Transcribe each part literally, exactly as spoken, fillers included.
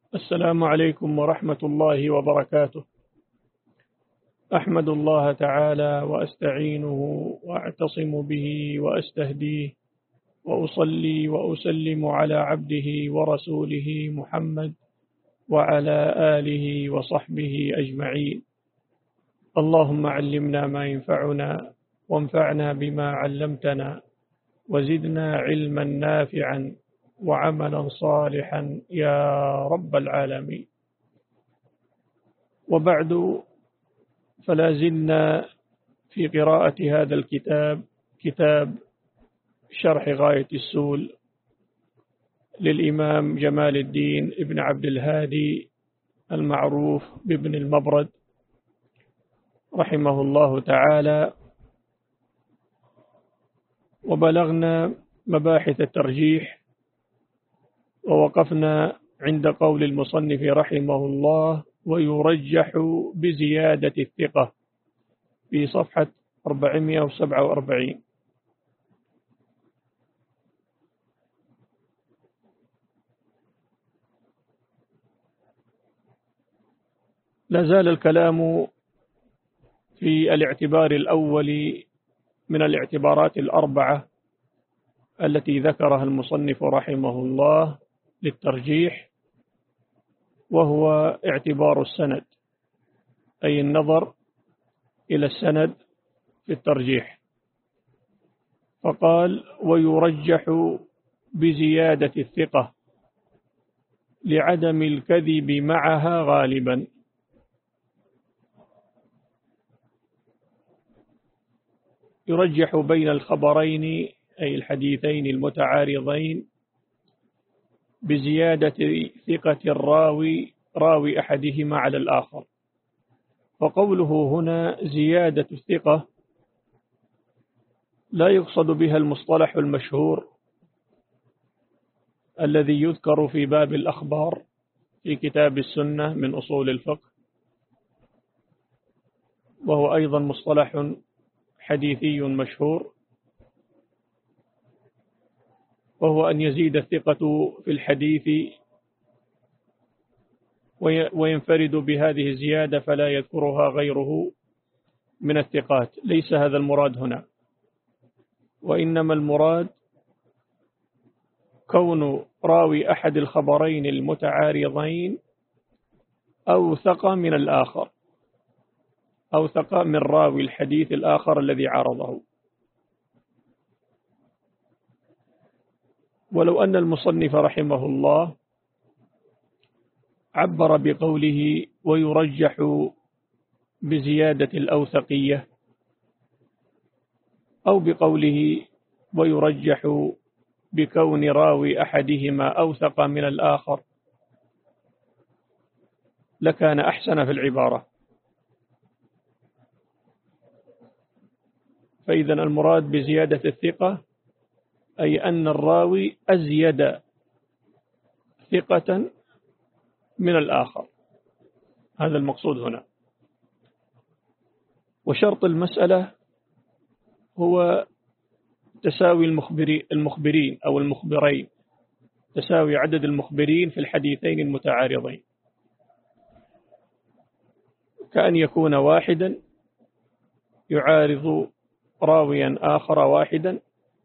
السلام عليكم ورحمة الله وبركاته. أحمد الله تعالى وأستعينه وأعتصم به وأستهديه وأصلي وأسلم على عبده ورسوله محمد وعلى آله وصحبه أجمعين. اللهم علمنا ما ينفعنا وانفعنا بما علمتنا وزدنا علما نافعا وعملا صالحا يا رب العالمين. وبعد، فلا زلنا في قراءة هذا الكتاب، كتاب شرح غاية السول للإمام جمال الدين ابن عبد الهادي المعروف بابن المبرد رحمه الله تعالى. وبلغنا مباحث الترجيح، ووقفنا عند قول المصنف رحمه الله: ويرجح بزيادة الثقة، في صفحة أربعمائة وسبعة وأربعين. لا زال الكلام في الاعتبار الأول من الاعتبارات الأربعة التي ذكرها المصنف رحمه الله للترجيح، وهو اعتبار السند، أي النظر إلى السند في الترجيح. فقال: ويرجح بزيادة الثقة لعدم الكذب معها غالبا. يرجح بين الخبرين، أي الحديثين المتعارضين، بزيادة ثقة الراوي راوي أحدهما على الآخر. وقوله هنا زيادة الثقة لا يقصد بها المصطلح المشهور الذي يذكر في باب الأخبار في كتاب السنة من أصول الفقه، وهو أيضا مصطلح حديثي مشهور، وهو أن يزيد الثقة في الحديث وينفرد بهذه الزيادة فلا يذكرها غيره من الثقات. ليس هذا المراد هنا، وإنما المراد كون راوي أحد الخبرين المتعارضين أوثق من الآخر، أوثق من راوي الحديث الآخر الذي عارضه. ولو أن المصنف رحمه الله عبر بقوله ويرجح بزيادة الأوثقية، أو بقوله ويرجح بكون راوي أحدهما أوثق من الآخر، لكان أحسن في العبارة. فإذا المراد بزيادة الثقة أي أن الراوي أزيد ثقة من الآخر، هذا المقصود هنا. وشرط المسألة هو تساوي المخبرين المخبرين أو المخبرين، تساوي عدد المخبرين في الحديثين المتعارضين، كأن يكون واحدا يعارض راويا آخر واحدا،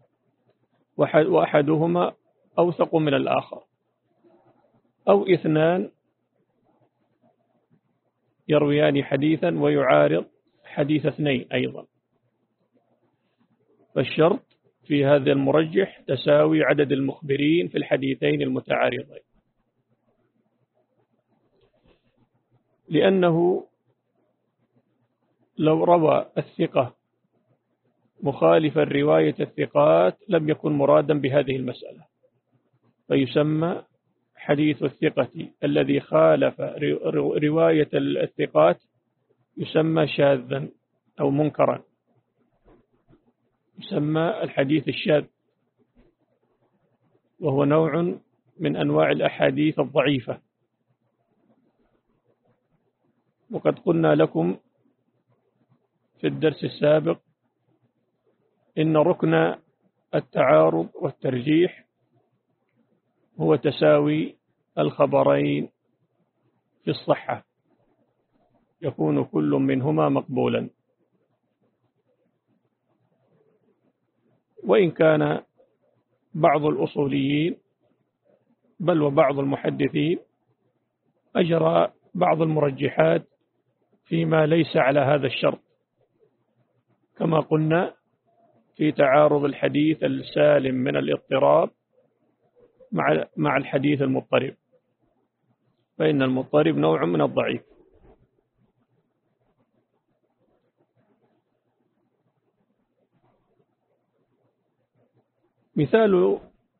وأحدهما أوثق من الآخر، أو اثنان يرويان حديثا ويعارض حديث اثنين أيضا. فالشرط في هذا المرجح تساوي عدد المخبرين في الحديثين المتعارضين، لأنه لو روى الثقة مخالف الرواية الثقات لم يكن مرادا بهذه المسألة، فيسمى حديث الثقة الذي خالف رواية الثقات يسمى شاذا أو منكرا، يسمى الحديث الشاذ، وهو نوع من أنواع الأحاديث الضعيفة. وقد قلنا لكم في الدرس السابق إن ركن التعارض والترجيح هو تساوي الخبرين في الصحة، يكون كل منهما مقبولا. وإن كان بعض الأصوليين بل وبعض المحدثين أجرى بعض المرجحات فيما ليس على هذا الشرط، كما قلنا في تعارض الحديث السالم من الاضطراب مع مع الحديث المضطرب، فإن المضطرب نوع من الضعيف. مثال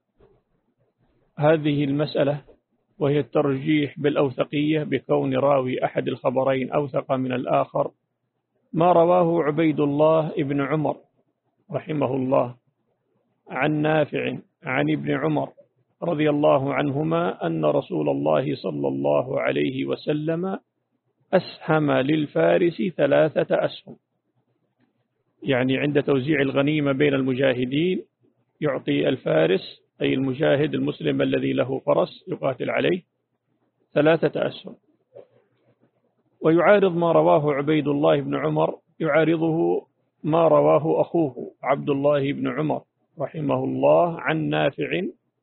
هذه المسألة وهي الترجيح بالأوثقية بكون راوي أحد الخبرين أوثق من الآخر ما رواه عبيد الله ابن عمر رحمه الله عن نافع عن ابن عمر رضي الله عنهما أن رسول الله صلى الله عليه وسلم أسهم للفارس ثلاثة أسهم، يعني عند توزيع الغنيمة بين المجاهدين يعطي الفارس أي المجاهد المسلم الذي له فرس يقاتل عليه ثلاثة أسهم. ويعارض ما رواه عبيد الله بن عمر، يعارضه ما رواه أخوه عبد الله بن عمر رحمه الله عن نافع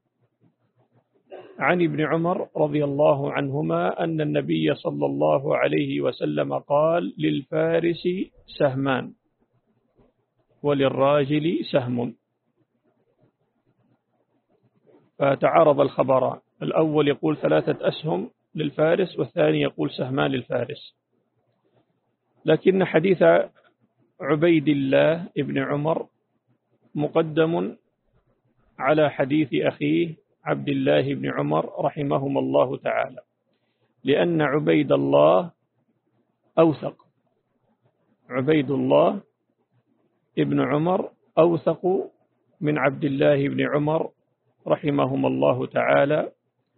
عن ابن عمر رضي الله عنهما أن النبي صلى الله عليه وسلم قال: للفارس سهمان وللراجل سهم. فتعارض الخبران، الأول يقول ثلاثة أسهم للفارس والثاني يقول سهمان للفارس، لكن حديث عبيد الله ابن عمر مقدم على حديث أخيه عبد الله بن عمر رحمهما الله تعالى، لأن عبيد الله أوثق، عبيد الله ابن عمر أوثق من عبد الله بن عمر رحمهما الله تعالى.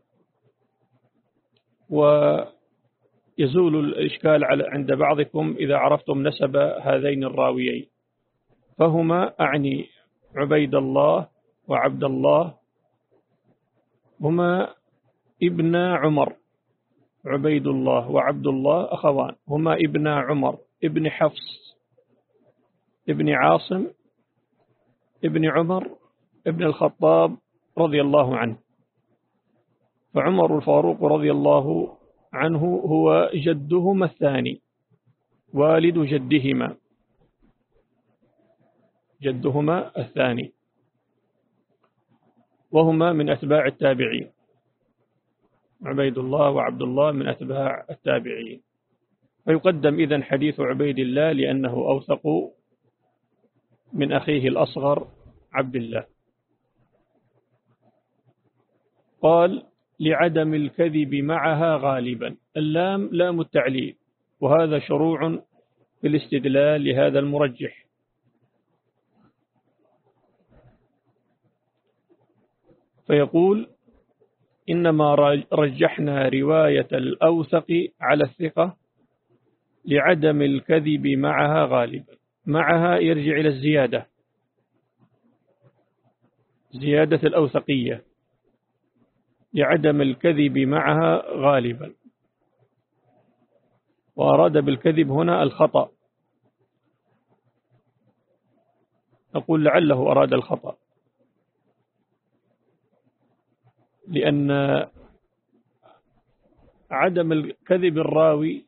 ويزول الإشكال عند بعضكم إذا عرفتم نسب هذين الراويين، فهما أعني عبيد الله وعبد الله هما ابن عمر، عبيد الله وعبد الله أخوان، هما ابن عمر ابن حفص ابن عاصم ابن عمر ابن الخطاب رضي الله عنه. فعمر الفاروق رضي الله عنه هو جدهما الثاني، والد جدهما، جدهما الثاني، وهما من أتباع التابعين، عبيد الله وعبد الله من أتباع التابعين. فيقدم إذن حديث عبيد الله لأنه أوثق من أخيه الأصغر عبد الله. قال: لعدم الكذب معها غالبا. اللام لام التعليل، وهذا شروع في الاستدلال لهذا المرجح. فيقول: إنما رجحنا رواية الأوثق على الثقة لعدم الكذب معها غالبا. معها يرجع إلى الزيادة، زيادة الأوثقية، لعدم الكذب معها غالبا. وأراد بالكذب هنا الخطأ، أقول لعله أراد الخطأ، لأن عدم الكذب الراوي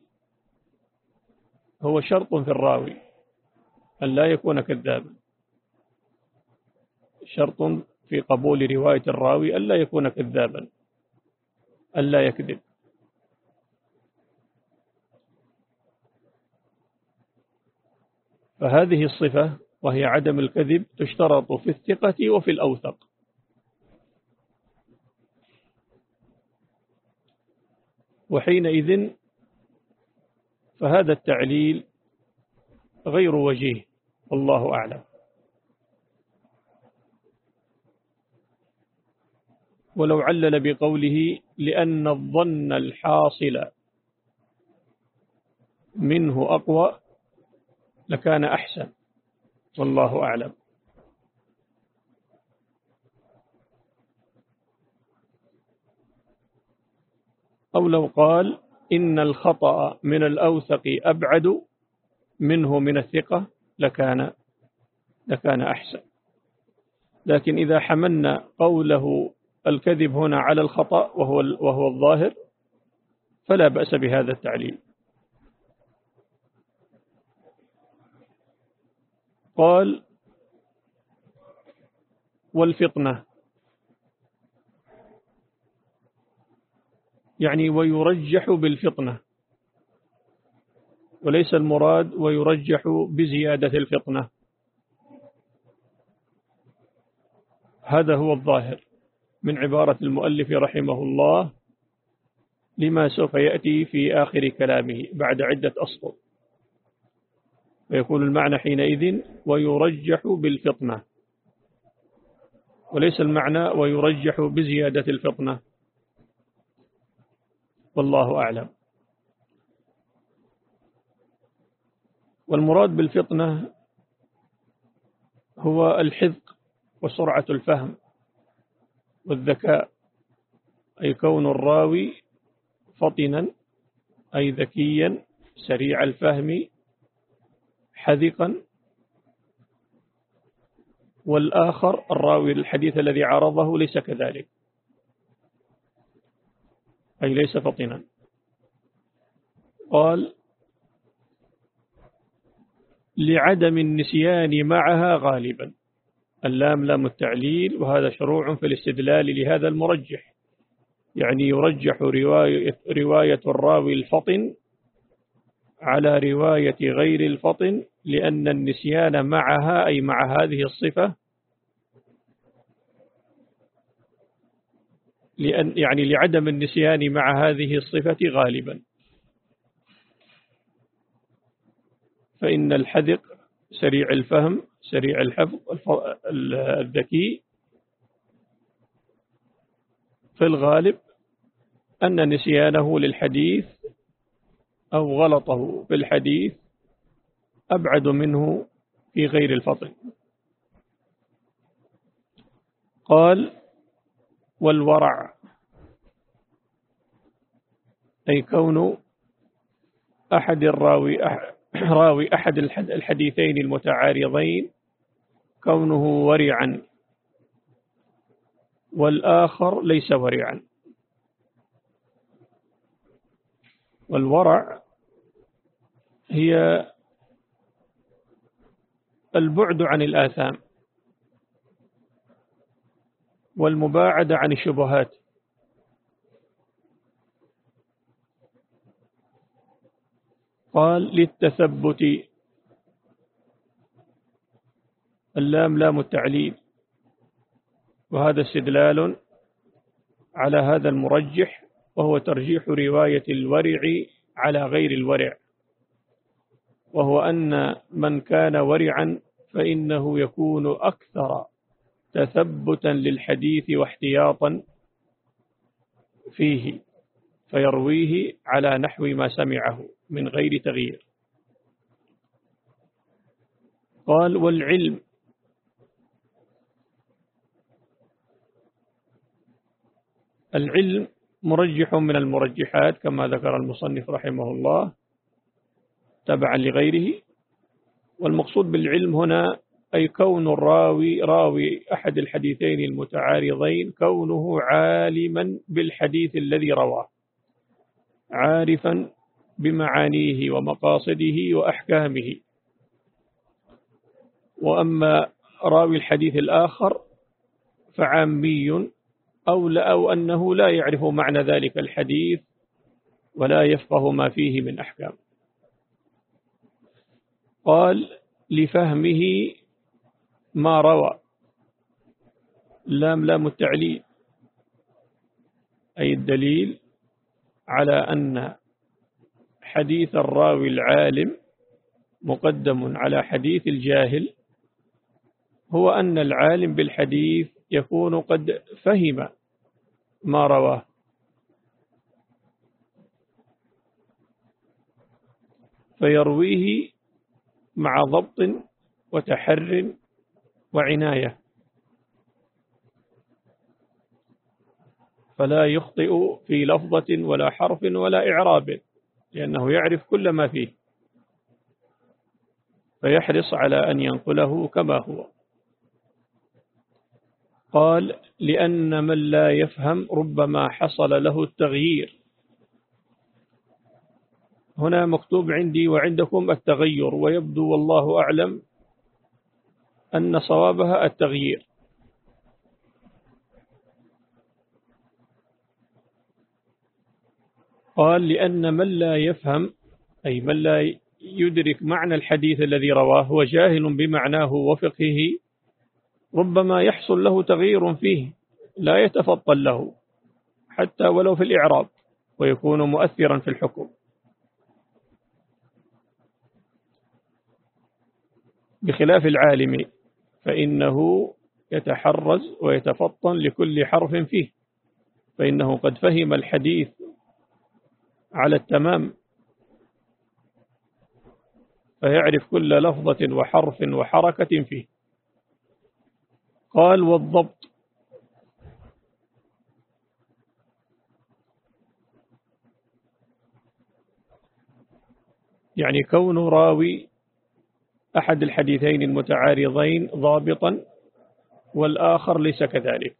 هو شرط في الراوي أن لا يكون كذابا، شرط في قبول رواية الراوي أن لا يكون كذابا، أن لا يكذب. فهذه الصفة وهي عدم الكذب تشترط في الثقة وفي الأوثق. وحينئذ فهذا التعليل غير وجيه، والله أعلم. ولو علل بقوله: لأن الظن الحاصل منه أقوى لكان أحسن، والله أعلم. أو لو قال: إن الخطأ من الأوثق أبعد منه من الثقة لكان لكان أحسن. لكن إذا حملنا قوله الكذب هنا على الخطأ وهو وهو الظاهر فلا بأس بهذا التعليل. قال والفطنة، يعني ويرجح بالفطنة، وليس المراد ويرجح بزيادة الفطنة، هذا هو الظاهر من عبارة المؤلف رحمه الله لما سوف يأتي في آخر كلامه بعد عدة أسطر، ويكون المعنى حينئذ ويرجح بالفطنة، وليس المعنى ويرجح بزيادة الفطنة، والله أعلم. والمراد بالفطنة هو الحذق وسرعة الفهم والذكاء، أي كون الراوي فطنا أي ذكيا سريع الفهم حذقا، والآخر الراوي الحديث الذي عرضه ليس كذلك، أي ليس فطنا. قال لعدم النسيان معها غالبا، اللام لام التعليل، وهذا شروع في الاستدلال لهذا المرجح، يعني يرجح رواية, رواية الراوي الفطن على رواية غير الفطن، لأن النسيان معها أي مع هذه الصفة، لأن يعني لعدم النسيان مع هذه الصفة غالبا، فإن الحذق سريع الفهم سريع الحفظ الذكي في الغالب أن نسيانه للحديث أو غلطه في الحديث أبعد منه في غير الفطن. قال والورع، أي كون أحد الراوي راوي أحد الحديثين المتعارضين كونه ورعا والآخر ليس ورعا. والورع هي البعد عن الآثام والمباعدة عن الشبهات. قال للتثبت، اللام لام التعليل، وهذا استدلال على هذا المرجح، وهو ترجيح رواية الورع على غير الورع، وهو أن من كان ورعا فإنه يكون أكثر تثبتا للحديث واحتياطا فيه، فيرويه على نحو ما سمعه من غير تغيير. قال والعلم، العلم مرجح من المرجحات كما ذكر المصنف رحمه الله تبعا لغيره. والمقصود بالعلم هنا أي كون الراوي راوي أحد الحديثين المتعارضين كونه عالما بالحديث الذي رواه، عارفا بمعانيه ومقاصده وأحكامه. وأما راوي الحديث الآخر فعامي أو, أو أنه لا يعرف معنى ذلك الحديث ولا يفقه ما فيه من أحكام. قال لفهمه ما روى، لام لام التعليل، أي الدليل على أن حديث الراوي العالم مقدم على حديث الجاهل، هو أن العالم بالحديث يكون قد فهم ما رواه، فيرويه مع ضبط وتحر وعناية. فلا يخطئ في لفظة ولا حرف ولا إعراب، لأنه يعرف كل ما فيه، فيحرص على أن ينقله كما هو. قال: لأن من لا يفهم ربما حصل له التغيير. هنا مكتوب عندي وعندكم التغير، ويبدو والله أعلم أن صوابها التغيير. قال: لأن من لا يفهم، أي من لا يدرك معنى الحديث الذي رواه وجاهل بمعناه وفقهه، ربما يحصل له تغيير فيه لا يتفضل له حتى ولو في الإعراب، ويكون مؤثرا في الحكم، بخلاف العالم فإنه يتحرز ويتفطن لكل حرف فيه، فإنه قد فهم الحديث على التمام، فيعرف كل لفظة وحرف وحركة فيه. قال: والضبط، يعني كون راوي أحد الحديثين المتعارضين ضابطا والآخر ليس كذلك.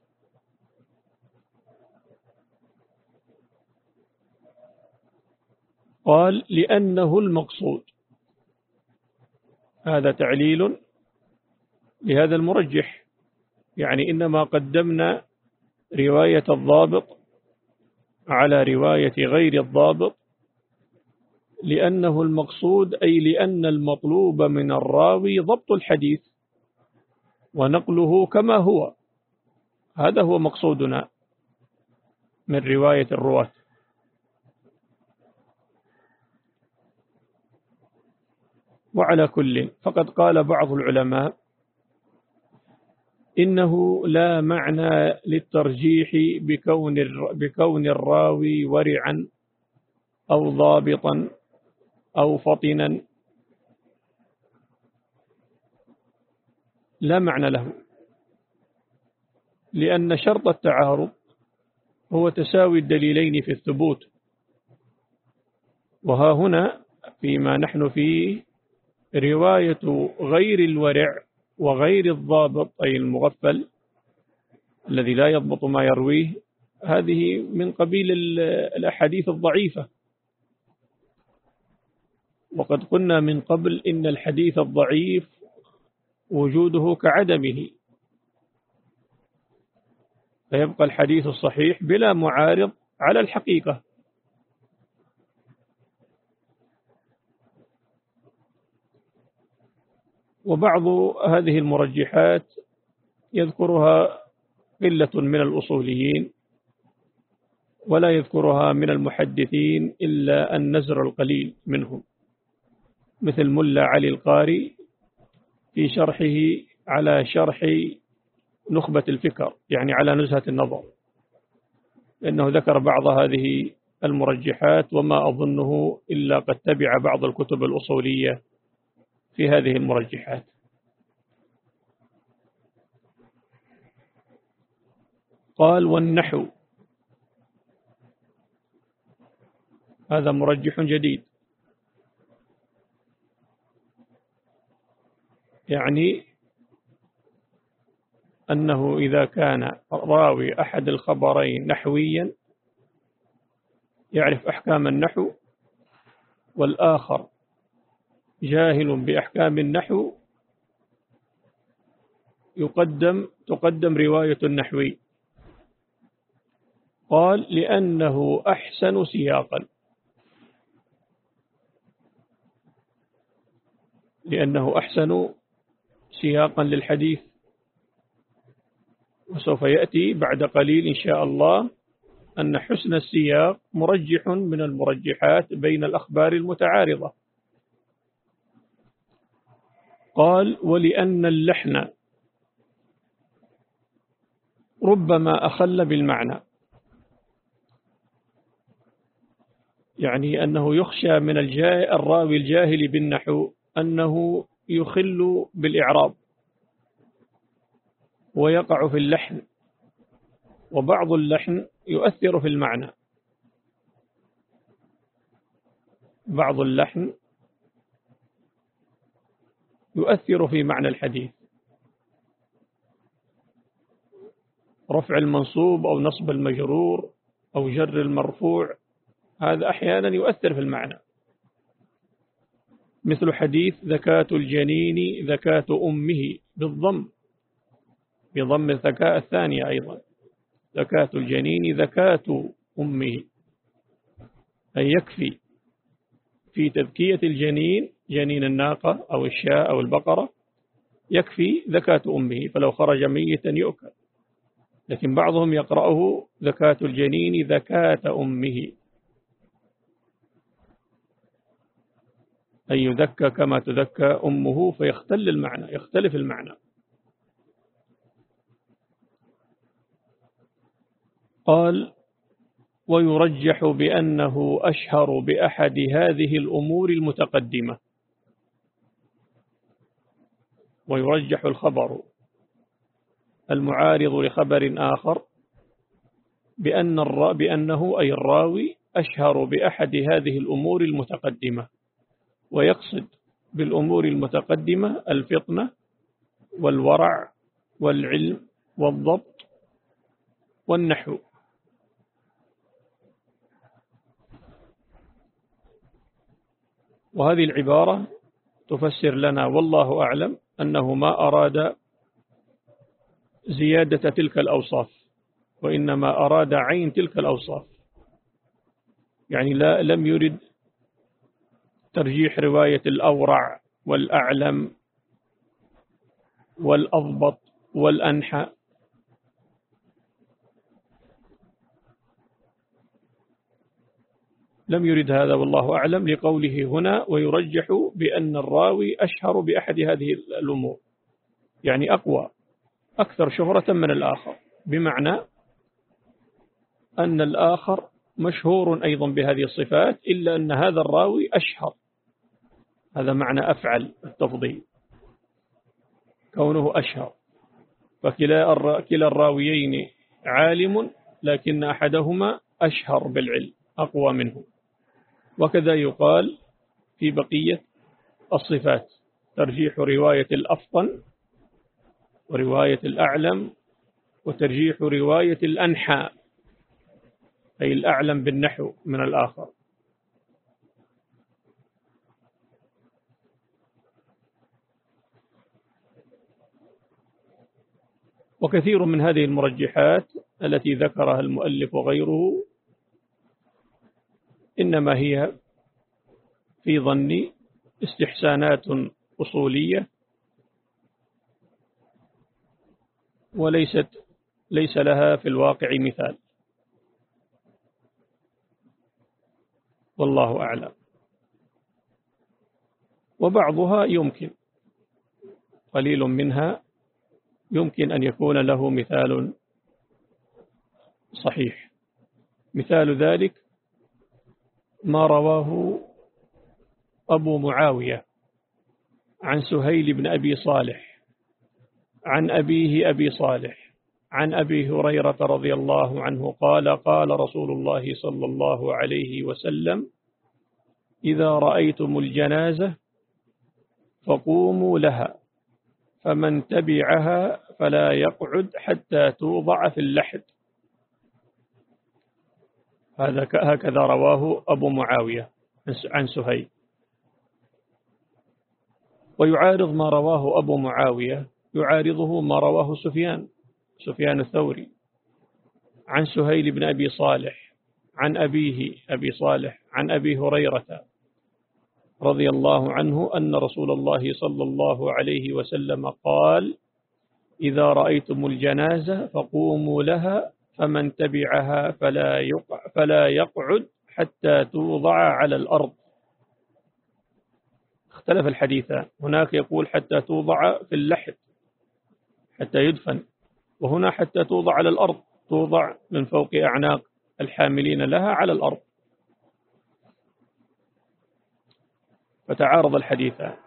قال: لأنه المقصود. هذا تعليل لهذا المرجح، يعني إنما قدمنا رواية الضابط على رواية غير الضابط لأنه المقصود، أي لأن المطلوب من الراوي ضبط الحديث ونقله كما هو. هذا هو مقصودنا من رواية الرواة. وعلى كل، فقد قال بعض العلماء إنه لا معنى للترجيح بكون بكون الراوي ورعا أو ضابطا أو فطنا، لا معنى له، لأن شرط التعارض هو تساوي الدليلين في الثبوت. وها هنا فيما نحن فيه رواية غير الورع وغير الضابط، أي المغفل الذي لا يضبط ما يرويه، هذه من قبيل الأحاديث الضعيفة. وقد قلنا من قبل إن الحديث الضعيف وجوده كعدمه، فيبقى الحديث الصحيح بلا معارض على الحقيقة. وبعض هذه المرجحات يذكرها قلة من الأصوليين، ولا يذكرها من المحدثين إلا النزر القليل منهم، مثل ملا علي القاري في شرحه على شرح نخبة الفكر، يعني على نزهة النظر، لأنه ذكر بعض هذه المرجحات، وما أظنه إلا قد تبع بعض الكتب الأصولية في هذه المرجحات. قال: والنحو، هذا مرجح جديد، يعني أنه إذا كان راوي أحد الخبرين نحويا يعرف أحكام النحو، والآخر جاهل بأحكام النحو، يقدم تقدم رواية النحوي. قال: لأنه أحسن سياقا، لأنه أحسن سياقا للحديث، وسوف يأتي بعد قليل إن شاء الله أن حسن السياق مرجح من المرجحات بين الأخبار المتعارضة. قال: ولأن اللحن ربما أخل بالمعنى، يعني أنه يخشى من الراوي الجاهل بالنحو أنه يخل بالإعراب ويقع في اللحن، وبعض اللحن يؤثر في المعنى، بعض اللحن يؤثر في معنى الحديث، رفع المنصوب أو نصب المجرور أو جر المرفوع، هذا أحيانا يؤثر في المعنى، مثل حديث زكاة الجنين زكاة أمه بالضم، بضم الزكاة الثانية أيضا، زكاة الجنين زكاة أمه، أي يكفي في تذكية الجنين، جنين الناقة أو الشاة أو البقرة، يكفي زكاة أمه، فلو خرج ميتا يؤكل. لكن بعضهم يقرأه زكاة الجنين زكاة أمه، أي يذكى كما تذكى أمه، فيختل المعنى، يختلف المعنى. قال: ويرجح بأنه أشهر بأحد هذه الأمور المتقدمة. ويرجح الخبر المعارض لخبر آخر بأن الرا بأنه أي الراوي أشهر بأحد هذه الأمور المتقدمة، ويقصد بالأمور المتقدمة الفطنة والورع والعلم والضبط والنحو. وهذه العبارة تفسر لنا والله أعلم أنه ما أراد زيادة تلك الأوصاف، وإنما أراد عين تلك الأوصاف، يعني لا لم يرد ترجيح رواية الأورع والأعلم والأضبط والأنحى، لم يرد هذا والله أعلم، لقوله هنا ويرجح بأن الراوي أشهر بأحد هذه الأمور، يعني أقوى، أكثر شهرة من الآخر، بمعنى أن الآخر مشهور أيضا بهذه الصفات، إلا أن هذا الراوي أشهر، هذا معنى أفعل التفضيل، كونه أشهر، فكلا كلا الراويين عالم، لكن أحدهما أشهر بالعلم، أقوى منه. وكذا يقال في بقية الصفات، ترجيح رواية الأفطن ورواية الأعلم، وترجيح رواية الأنحى، أي الأعلم بالنحو من الآخر. وكثير من هذه المرجحات التي ذكرها المؤلف وغيره إنما هي في ظني استحسانات أصولية، وليست ليس لها في الواقع مثال، والله أعلم. وبعضها يمكن، قليل منها يمكن أن يكون له مثال صحيح. مثال ذلك ما رواه أبو معاوية عن سهيل بن أبي صالح عن أبيه أبي صالح عن أبي هريرة رضي الله عنه قال: قال رسول الله صلى الله عليه وسلم: إذا رأيتم الجنازة فقوموا لها، فمن تبعها فلا يقعد حتى توضع في اللحد. هذا هكذا رواه أبو معاوية عن سهيل. ويعارض ما رواه أبو معاوية، يعارضه ما رواه سفيان سفيان الثوري عن سهيل بن أبي صالح عن أبيه أبي صالح عن أبي هريرة رضي الله عنه أن رسول الله صلى الله عليه وسلم قال: إذا رأيتم الجنازة فقوموا لها، فمن تبعها فلا يقع فلا يقعد حتى توضع على الأرض. اختلف الحديثان، هناك يقول حتى توضع في اللحد حتى يدفن، وهنا حتى توضع على الأرض، توضع من فوق أعناق الحاملين لها على الأرض، فتعارض الحديثان.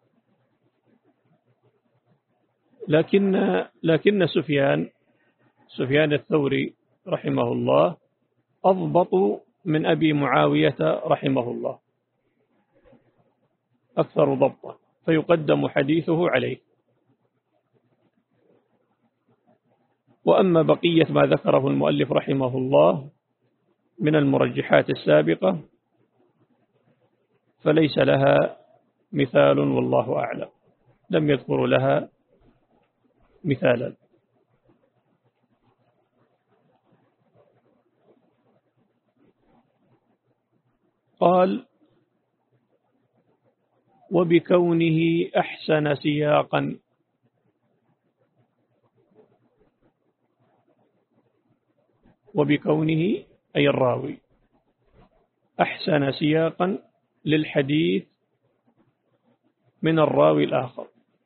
لكن لكن سفيان سفيان الثوري رحمه الله أضبط من أبي معاوية رحمه الله، أكثر ضبطا، فيقدم حديثه عليه. وأما بقية ما ذكره المؤلف رحمه الله من المرجحات السابقة فليس لها مثال والله أعلم، لم يذكر لها مثالا. قال: وبكونه أحسن سياقا. وبكونه أي الراوي أحسن سياقا للحديث من الراوي الآخر،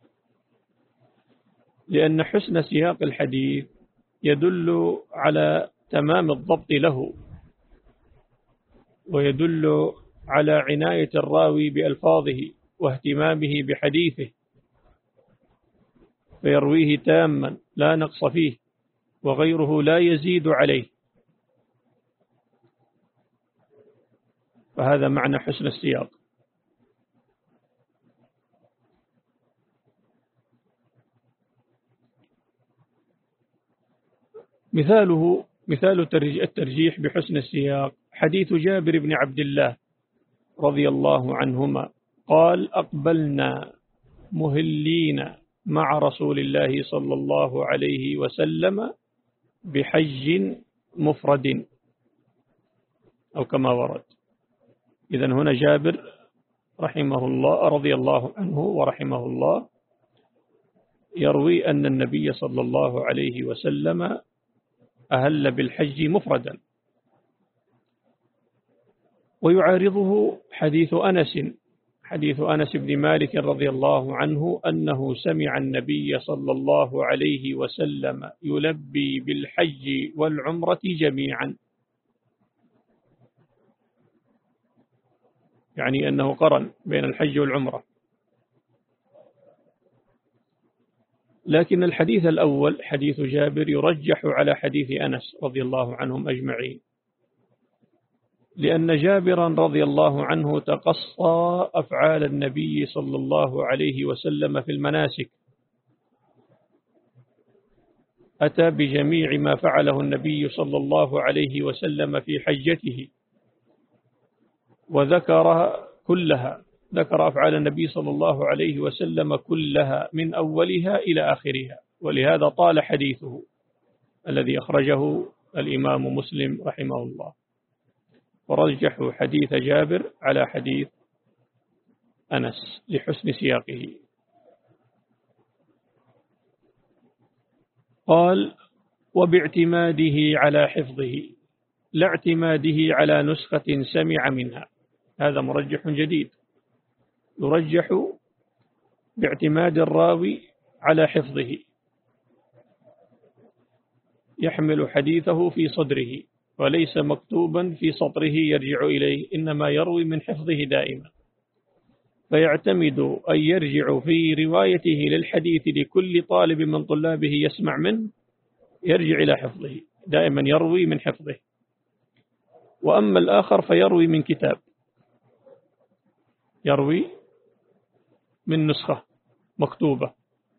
لأن حسن سياق الحديث يدل على تمام الضبط له، ويدل على عناية الراوي بألفاظه واهتمامه بحديثه، فيرويه تاما لا نقص فيه وغيره لا يزيد عليه، فهذا معنى حسن السياق. مثاله مثال الترجيح بحسن السياق حديث جابر بن عبد الله رضي الله عنهما قال: أقبلنا مهلين مع رسول الله صلى الله عليه وسلم بحج مفرد، أو كما ورد. إذن هنا جابر رحمه الله رضي الله عنه ورحمه الله يروي أن النبي صلى الله عليه وسلم أهل بالحج مفردا، ويعارضه حديث أنس حديث أنس بن مالك رضي الله عنه أنه سمع النبي صلى الله عليه وسلم يلبي بالحج والعمرة جميعا، يعني أنه قرن بين الحج والعمرة. لكن الحديث الأول حديث جابر يرجح على حديث أنس رضي الله عنهم أجمعين، لأن جابرا رضي الله عنه تقصى أفعال النبي صلى الله عليه وسلم في المناسك، أتى بجميع ما فعله النبي صلى الله عليه وسلم في حجته وذكر كلها، ذكر أفعال النبي صلى الله عليه وسلم كلها من أولها إلى آخرها، ولهذا طال حديثه الذي أخرجه الإمام مسلم رحمه الله، ورجحوا حديث جابر على حديث أنس لحسن سياقه. قال: وباعتماده على حفظه، لا اعتماده على نسخة سمع منها، هذا مرجح جديد، يرجح باعتماد الراوي على حفظه، يحمل حديثه في صدره وليس مكتوبا في سطره يرجع إليه، إنما يروي من حفظه دائما، فيعتمد أن يرجع في روايته للحديث لكل طالب من طلابه يسمع منه، يرجع إلى حفظه دائما، يروي من حفظه. وأما الآخر فيروي من كتاب، يروي من نسخة مكتوبة.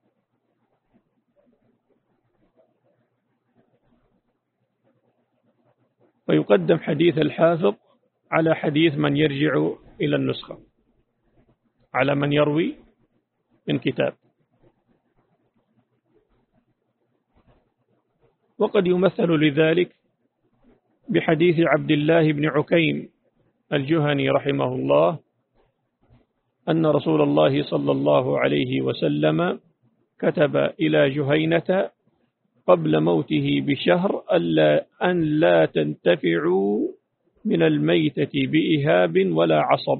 فيقدم حديث الحافظ على حديث من يرجع إلى النسخة، على من يروي من كتاب. وقد يمثل لذلك بحديث عبد الله بن عكيم الجهني رحمه الله أن رسول الله صلى الله عليه وسلم كتب إلى جهينة قبل موته بشهر ألا أن لا تنتفعوا من الميتة بإهاب ولا عصب،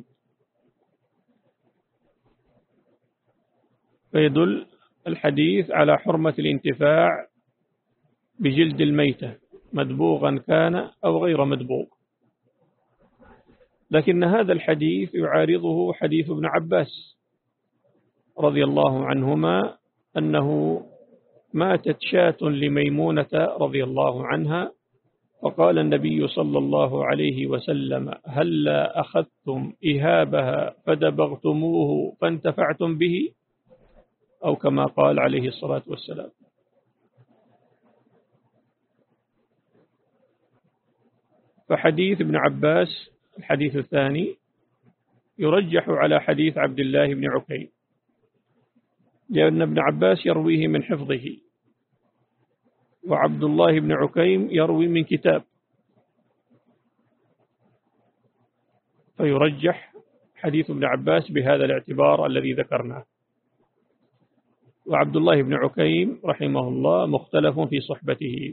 فيدل الحديث على حرمة الانتفاع بجلد الميتة مدبوغا كان أو غير مدبوغ. لكن هذا الحديث يعارضه حديث ابن عباس رضي الله عنهما أنه ماتت شاة لميمونة رضي الله عنها، فقال النبي صلى الله عليه وسلم: هلا أخذتم إهابها فدبغتموه فانتفعتم به، أو كما قال عليه الصلاة والسلام. فحديث ابن عباس الحديث الثاني يرجح على حديث عبد الله بن عكيم، لأن ابن عباس يرويه من حفظه، وعبد الله بن عكيم يروي من كتاب، فيرجح حديث ابن عباس بهذا الاعتبار الذي ذكرناه. وعبد الله بن عكيم رحمه الله مختلف في صحبته.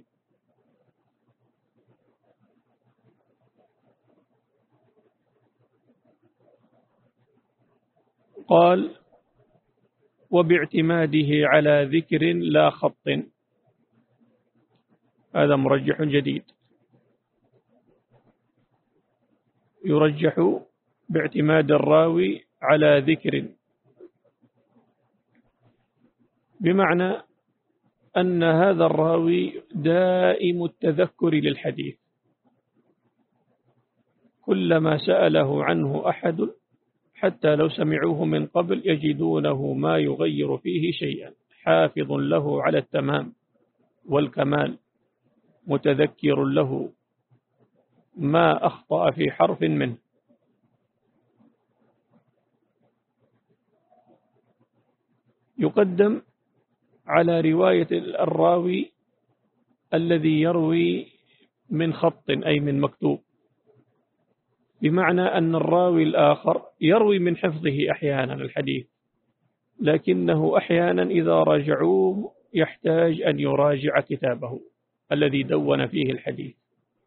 قال: وباعتماده على ذكر لا خط. هذا مرجح جديد، يرجح باعتماد الراوي على ذكر، بمعنى أن هذا الراوي دائم التذكر للحديث، كلما سأله عنه أحد حتى لو سمعوه من قبل يجدونه ما يغير فيه شيئا، حافظ له على التمام والكمال، متذكر له ما أخطأ في حرف منه. يقدم على رواية الراوي الذي يروي من خط أي من مكتوب، بمعنى أن الراوي الآخر يروي من حفظه أحيانا الحديث، لكنه أحيانا إذا راجعوه يحتاج أن يراجع كتابه الذي دون فيه الحديث.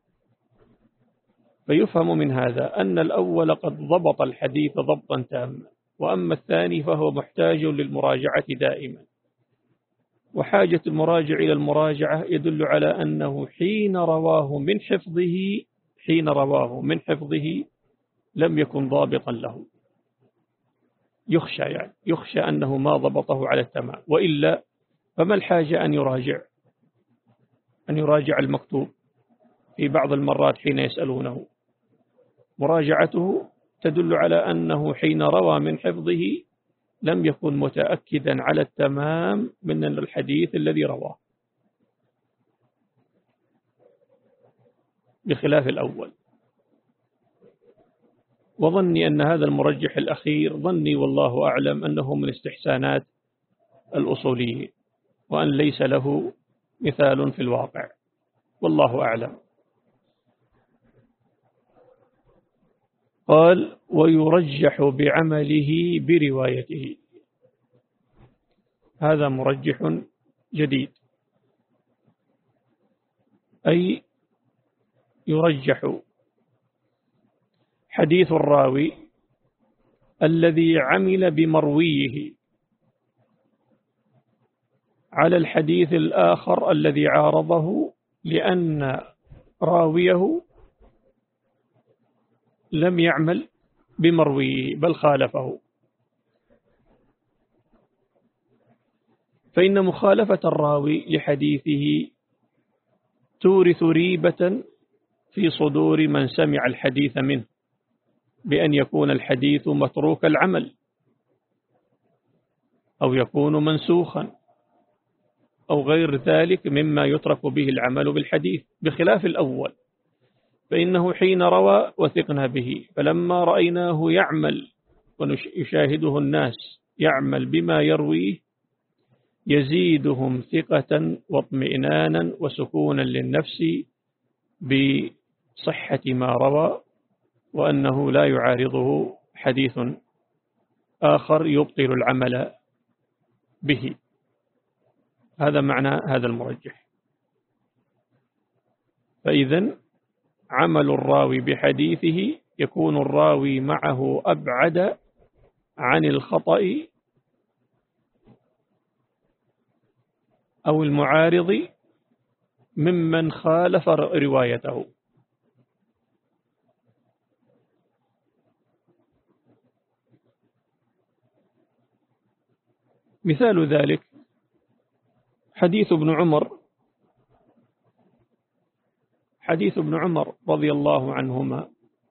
فيفهم من هذا أن الأول قد ضبط الحديث ضبطا تاما، وأما الثاني فهو محتاج للمراجعة دائما. وحاجة المراجع إلى المراجعة يدل على أنه حين رواه من حفظه حين رواه من حفظه لم يكن ضابطا له، يخشى يعني يخشى أنه ما ضبطه على التمام، وإلا فما الحاجة أن يراجع أن يراجع المكتوب في بعض المرات حين يسألونه. مراجعته تدل على أنه حين روى من حفظه لم يكن متأكدا على التمام من الحديث الذي رواه، بخلاف الأول. وظني أن هذا المرجح الأخير، ظني والله أعلم، أنه من استحسانات الأصوليين، وأن ليس له مثال في الواقع، والله أعلم. قال: ويرجح بعمله بروايته. هذا مرجح جديد، أي يرجح حديث الراوي الذي عمل بمرويه على الحديث الآخر الذي عارضه، لأن راويه لم يعمل بمرويه بل خالفه. فإن مخالفة الراوي لحديثه تورث ريبة في صدور من سمع الحديث منه، بأن يكون الحديث متروك العمل، أو يكون منسوخا، أو غير ذلك مما يترك به العمل بالحديث، بخلاف الأول فإنه حين روى وثقنا به، فلما رأيناه يعمل ويشاهده الناس يعمل بما يرويه يزيدهم ثقة واطمئنانا وسكونا للنفس بصحة ما روى، وأنه لا يعارضه حديث آخر يبطل العمل به. هذا معنى هذا المرجح. فإذن عمل الراوي بحديثه يكون الراوي معه أبعد عن الخطأ أو المعارض ممن خالف روايته. مثال ذلك حديث ابن عمر حديث ابن عمر رضي الله عنهما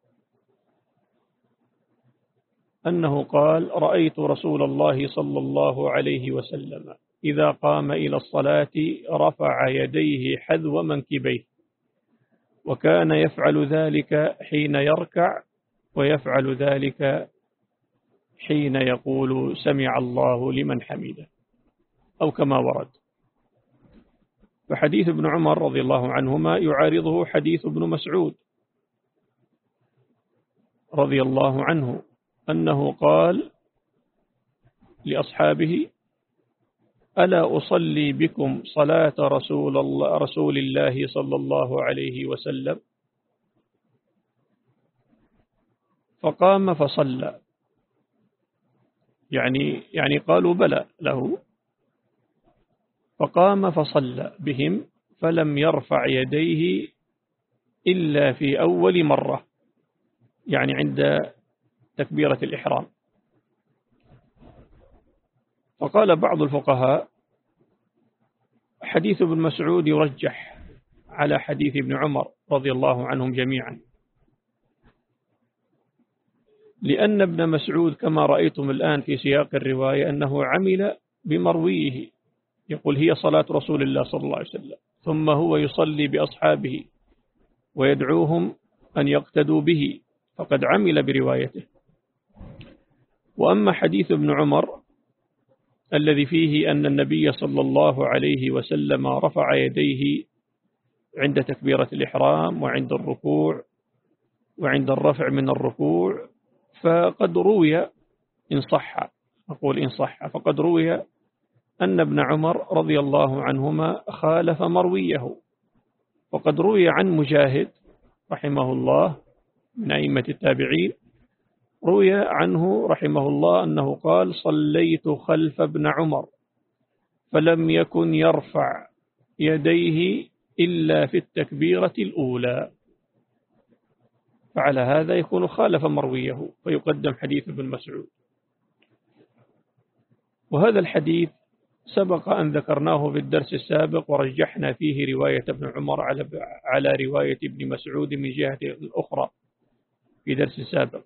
أنه قال: رأيت رسول الله صلى الله عليه وسلم إذا قام إلى الصلاة رفع يديه حذو منكبيه، وكان يفعل ذلك حين يركع، ويفعل ذلك حين يقول سمع الله لمن حمده، أو كما ورد. فحديث ابن عمر رضي الله عنهما يعارضه حديث ابن مسعود رضي الله عنه أنه قال لأصحابه: ألا أصلي بكم صلاة رسول الله, رسول الله صلى الله عليه وسلم؟ فقام فصلى، يعني يعني قالوا بلى له، فقام فصلى بهم فلم يرفع يديه إلا في أول مرة، يعني عند تكبيرة الإحرام. فقال بعض الفقهاء: حديث ابن مسعود يرجح على حديث ابن عمر رضي الله عنهم جميعا، لأن ابن مسعود كما رأيتم الآن في سياق الرواية أنه عمل بمرويه، يقول هي صلاة رسول الله صلى الله عليه وسلم، ثم هو يصلي بأصحابه ويدعوهم أن يقتدوا به، فقد عمل بروايته. وأما حديث ابن عمر الذي فيه أن النبي صلى الله عليه وسلم رفع يديه عند تكبيرة الإحرام وعند الركوع وعند الرفع من الركوع، فقد روي إن صح، أقول إن صح، فقد روي أن ابن عمر رضي الله عنهما خالف مرويه. وقد روي عن مجاهد رحمه الله من أئمة التابعين، روي عنه رحمه الله أنه قال: صليت خلف ابن عمر فلم يكن يرفع يديه إلا في التكبيرة الأولى. فعلى هذا يكون خالف مرويه، فيقدم حديث ابن مسعود. وهذا الحديث سبق أن ذكرناه في الدرس السابق، ورجحنا فيه رواية ابن عمر على على رواية ابن مسعود من جهة أخرى في درس سابق،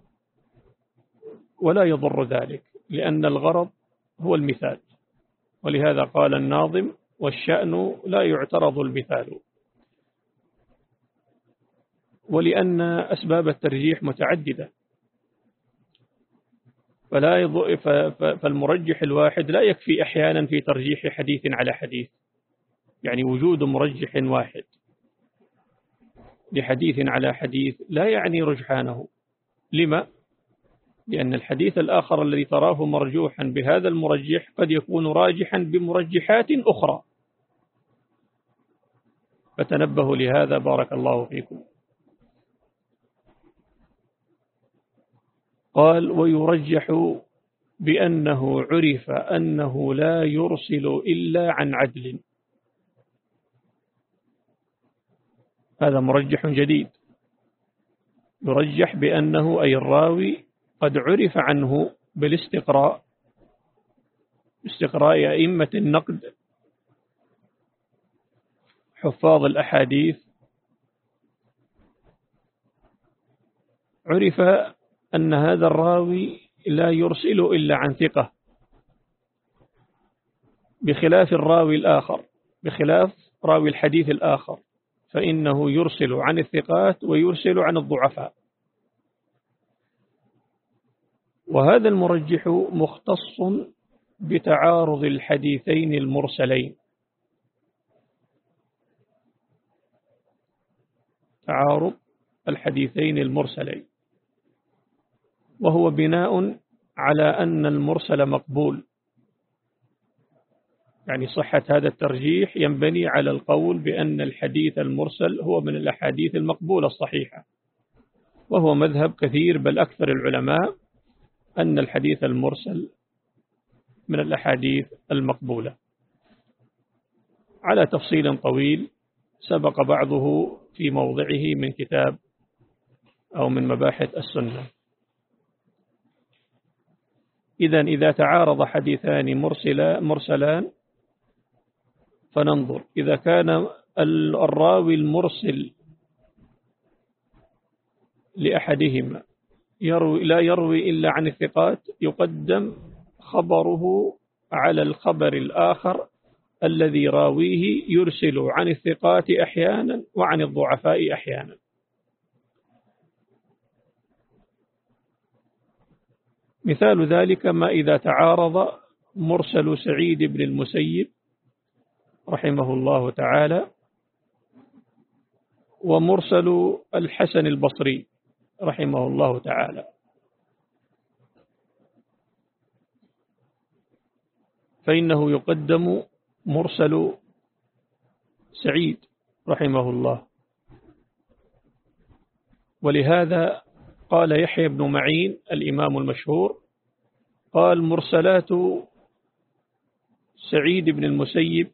ولا يضر ذلك، لأن الغرض هو المثال. ولهذا قال الناظم: والشأن لا يعترض المثال. ولأن أسباب الترجيح متعددة، فلا يض... ف... فالمرجح الواحد لا يكفي أحيانا في ترجيح حديث على حديث، يعني وجود مرجح واحد لحديث على حديث لا يعني رجحانه. لما؟ لأن الحديث الآخر الذي تراه مرجوحا بهذا المرجح قد يكون راجحا بمرجحات أخرى، فتنبهوا لهذا بارك الله فيكم. قال: ويرجح بأنه عرف أنه لا يرسل إلا عن عدل. هذا مرجح جديد، يرجح بأنه أي الراوي قد عرف عنه بالاستقراء، استقراء أئمة النقد حفاظ الأحاديث، عرف أن هذا الراوي لا يرسل إلا عن ثقة، بخلاف الراوي الآخر، بخلاف راوي الحديث الآخر، فإنه يرسل عن الثقات ويرسل عن الضعفاء. وهذا المرجح مختص بتعارض الحديثين المرسلين، تعارض الحديثين المرسلين، وهو بناء على أن المرسل مقبول، يعني صحة هذا الترجيح ينبني على القول بأن الحديث المرسل هو من الأحاديث المقبولة الصحيحة، وهو مذهب كثير بل أكثر العلماء أن الحديث المرسل من الأحاديث المقبولة، على تفصيل طويل سبق بعضه في موضعه من كتاب أو من مباحث السنة. إذن إذا تعارض حديثان مرسلا مرسلان فننظر إذا كان الراوي المرسل لأحدهما يروي لا يروي إلا عن الثقات، يقدم خبره على الخبر الآخر الذي راويه يرسل عن الثقات أحيانا وعن الضعفاء أحيانا. مثال ذلك ما إذا تعارض مرسل سعيد بن المسيب رحمه الله تعالى ومرسل الحسن البصري رحمه الله تعالى، فإنه يقدم مرسل سعيد رحمه الله. ولهذا قال يحيى بن معين الإمام المشهور، قال مرسلات سعيد بن المسيب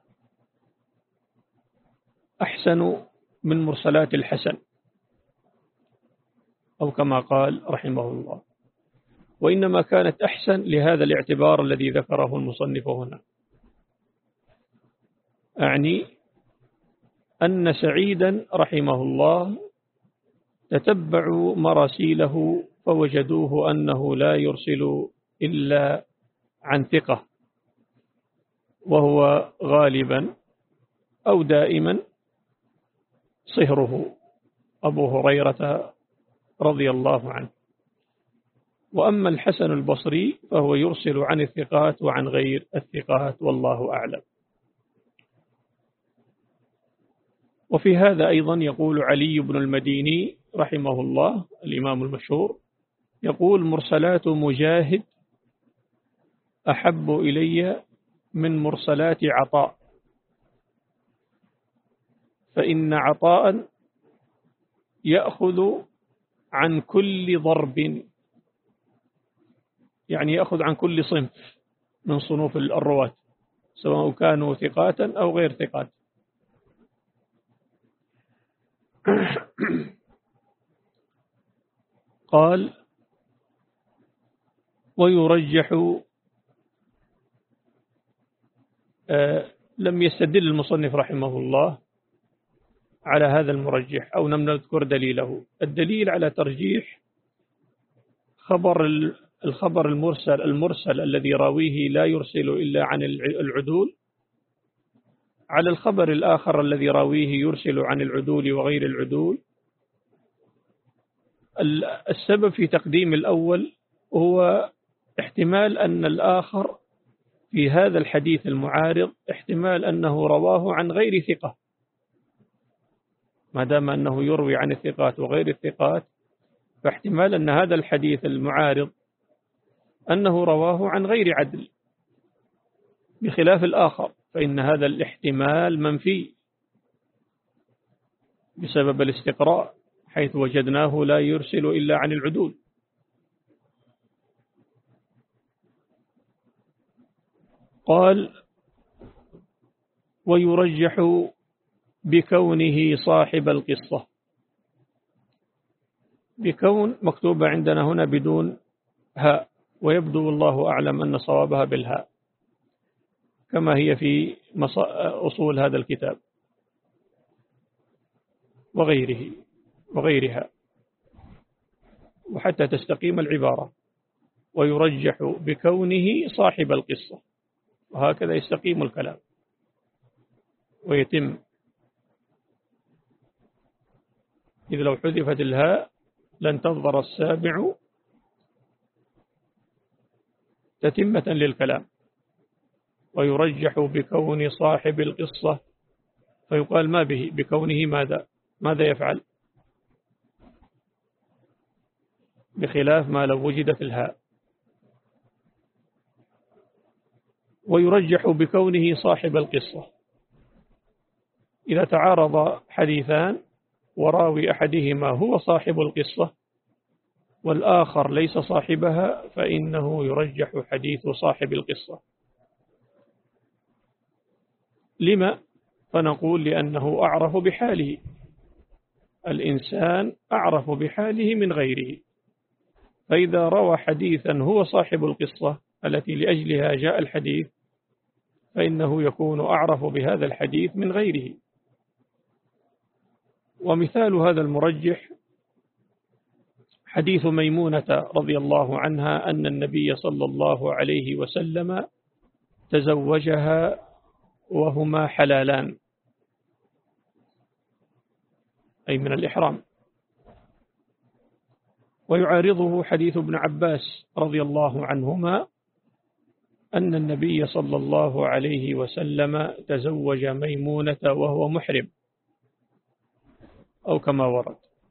أحسن من مرسلات الحسن، أو كما قال رحمه الله، وإنما كانت أحسن لهذا الاعتبار الذي ذكره المصنف هنا، أعني أن سعيدا رحمه الله تتبعوا مراسيله فوجدوه أنه لا يرسل إلا عن ثقة، وهو غالبا أو دائما صهره أبو هريرة رضي الله عنه. وأما الحسن البصري فهو يرسل عن الثقات وعن غير الثقات، والله أعلم. وفي هذا أيضا يقول علي بن المديني رحمه الله الإمام المشهور، يقول مرسلات مجاهد أحب إلي من مرسلات عطاء، فإن عطاء يأخذ عن كل ضرب، يعني يأخذ عن كل صنف من صنوف الرواة سواء كانوا ثقات أو غير ثقات. قال ويرجح، آه لم يستدل المصنف رحمه الله على هذا المرجح أو لم نذكر دليله. الدليل على ترجيح خبر الخبر المرسل المرسل الذي راويه لا يرسل إلا عن العدول على الخبر الآخر الذي راويه يرسل عن العدول وغير العدول. السبب في تقديم الأول هو احتمال أن الآخر في هذا الحديث المعارض احتمال أنه رواه عن غير ثقة، ما دام أنه يروي عن الثقات وغير الثقات فاحتمال أن هذا الحديث المعارض أنه رواه عن غير عدل، بخلاف الآخر فإن هذا الاحتمال منفي بسبب الاستقراء، حيث وجدناه لا يرسل إلا عن العدول. قال ويرجح بكونه صاحب القصة، بكون مكتوبة عندنا هنا بدون هاء، ويبدو والله أعلم أن صوابها بالهاء كما هي في أصول هذا الكتاب وغيره وغيرها، وحتى تستقيم العبارة ويرجح بكونه صاحب القصة، وهكذا يستقيم الكلام ويتم. إذ لو حذفت الهاء لن تظهر السابع تتمة للكلام. ويرجح بكون صاحب القصة، فيقال ما به بكونه ماذا ماذا يفعل، بخلاف ما لو وجدت الهاء. ويرجح بكونه صاحب القصة إذا تعارض حديثان وراوي أحدهما هو صاحب القصة والآخر ليس صاحبها، فإنه يرجح حديث صاحب القصة. لما؟ فنقول لأنه أعرف بحاله، الإنسان أعرف بحاله من غيره، فإذا روى حديثا هو صاحب القصة التي لأجلها جاء الحديث فإنه يكون أعرف بهذا الحديث من غيره. ومثال هذا المرجح حديث ميمونة رضي الله عنها أن النبي صلى الله عليه وسلم تزوجها وهما حلالان، أي من الإحرام. ويعارضه حديث ابن عباس رضي الله عنهما أن النبي صلى الله عليه وسلم تزوج ميمونة وهو محرم، أو كما ورد.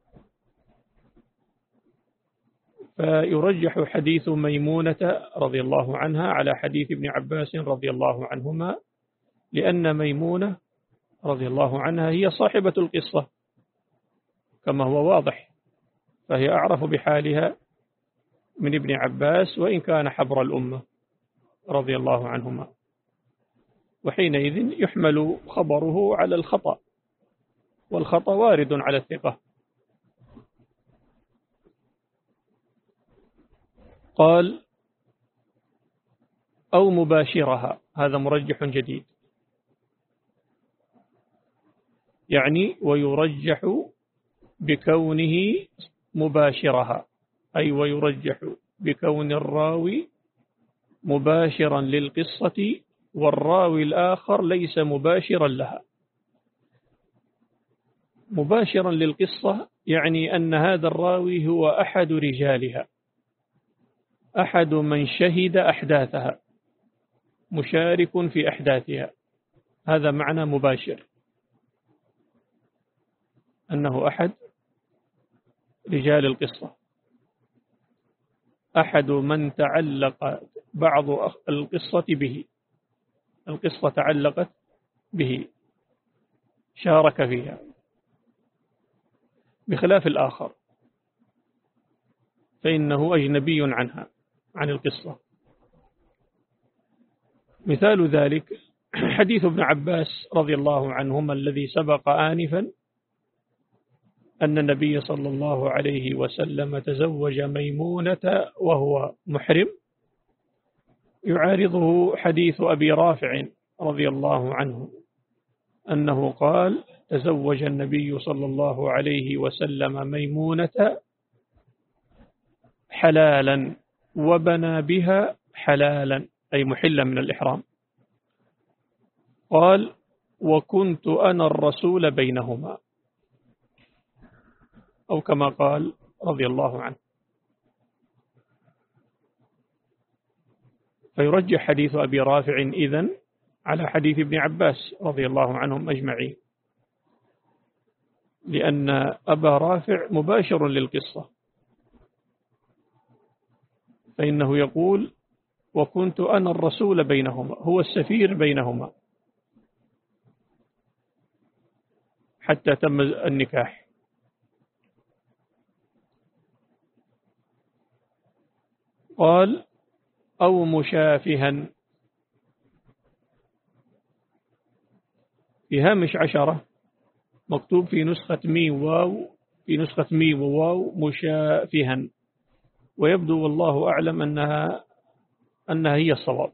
فيرجح حديث ميمونة رضي الله عنها على حديث ابن عباس رضي الله عنهما، لأن ميمونة رضي الله عنها هي صاحبة القصة كما هو واضح، فهي أعرف بحالها من ابن عباس وإن كان حبر الأمة رضي الله عنهما، وحينئذ يحمل خبره على الخطأ، والخطأ وارد على الثقة. قال أو مباشرها، هذا مرجح جديد، يعني ويرجح بكونه مباشرها، أي ويرجح بكون الراوي مباشرا للقصة والراوي الآخر ليس مباشرا لها. مباشرا للقصة يعني أن هذا الراوي هو أحد رجالها، أحد من شهد أحداثها، مشارك في أحداثها، هذا معنى مباشر، أنه أحد رجال القصة، أحد من تعلق بعض القصة به، القصة تعلقت به، شارك فيها، بخلاف الآخر فإنه أجنبي عنها، عن القصة. مثال ذلك حديث ابن عباس رضي الله عنهما الذي سبق آنفا، أن النبي صلى الله عليه وسلم تزوج ميمونة وهو محرم. يعارضه حديث أبي رافع رضي الله عنه أنه قال تزوج النبي صلى الله عليه وسلم ميمونة حلالا وبنى بها حلالا، أي محلا من الإحرام. قال وكنت أنا الرسول بينهما، أو كما قال رضي الله عنه. فيرجح حديث أبي رافع إذن على حديث ابن عباس رضي الله عنهم أجمعين، لأن أبا رافع مباشر للقصة، فإنه يقول وكنت أنا الرسول بينهما، هو السفير بينهما حتى تم النكاح. قال أو مشافها، في هامش عشرة مكتوب في نسخة مي واو، في نسخة مي وواو مشافها، ويبدو والله أعلم أنها أنها هي الصواب،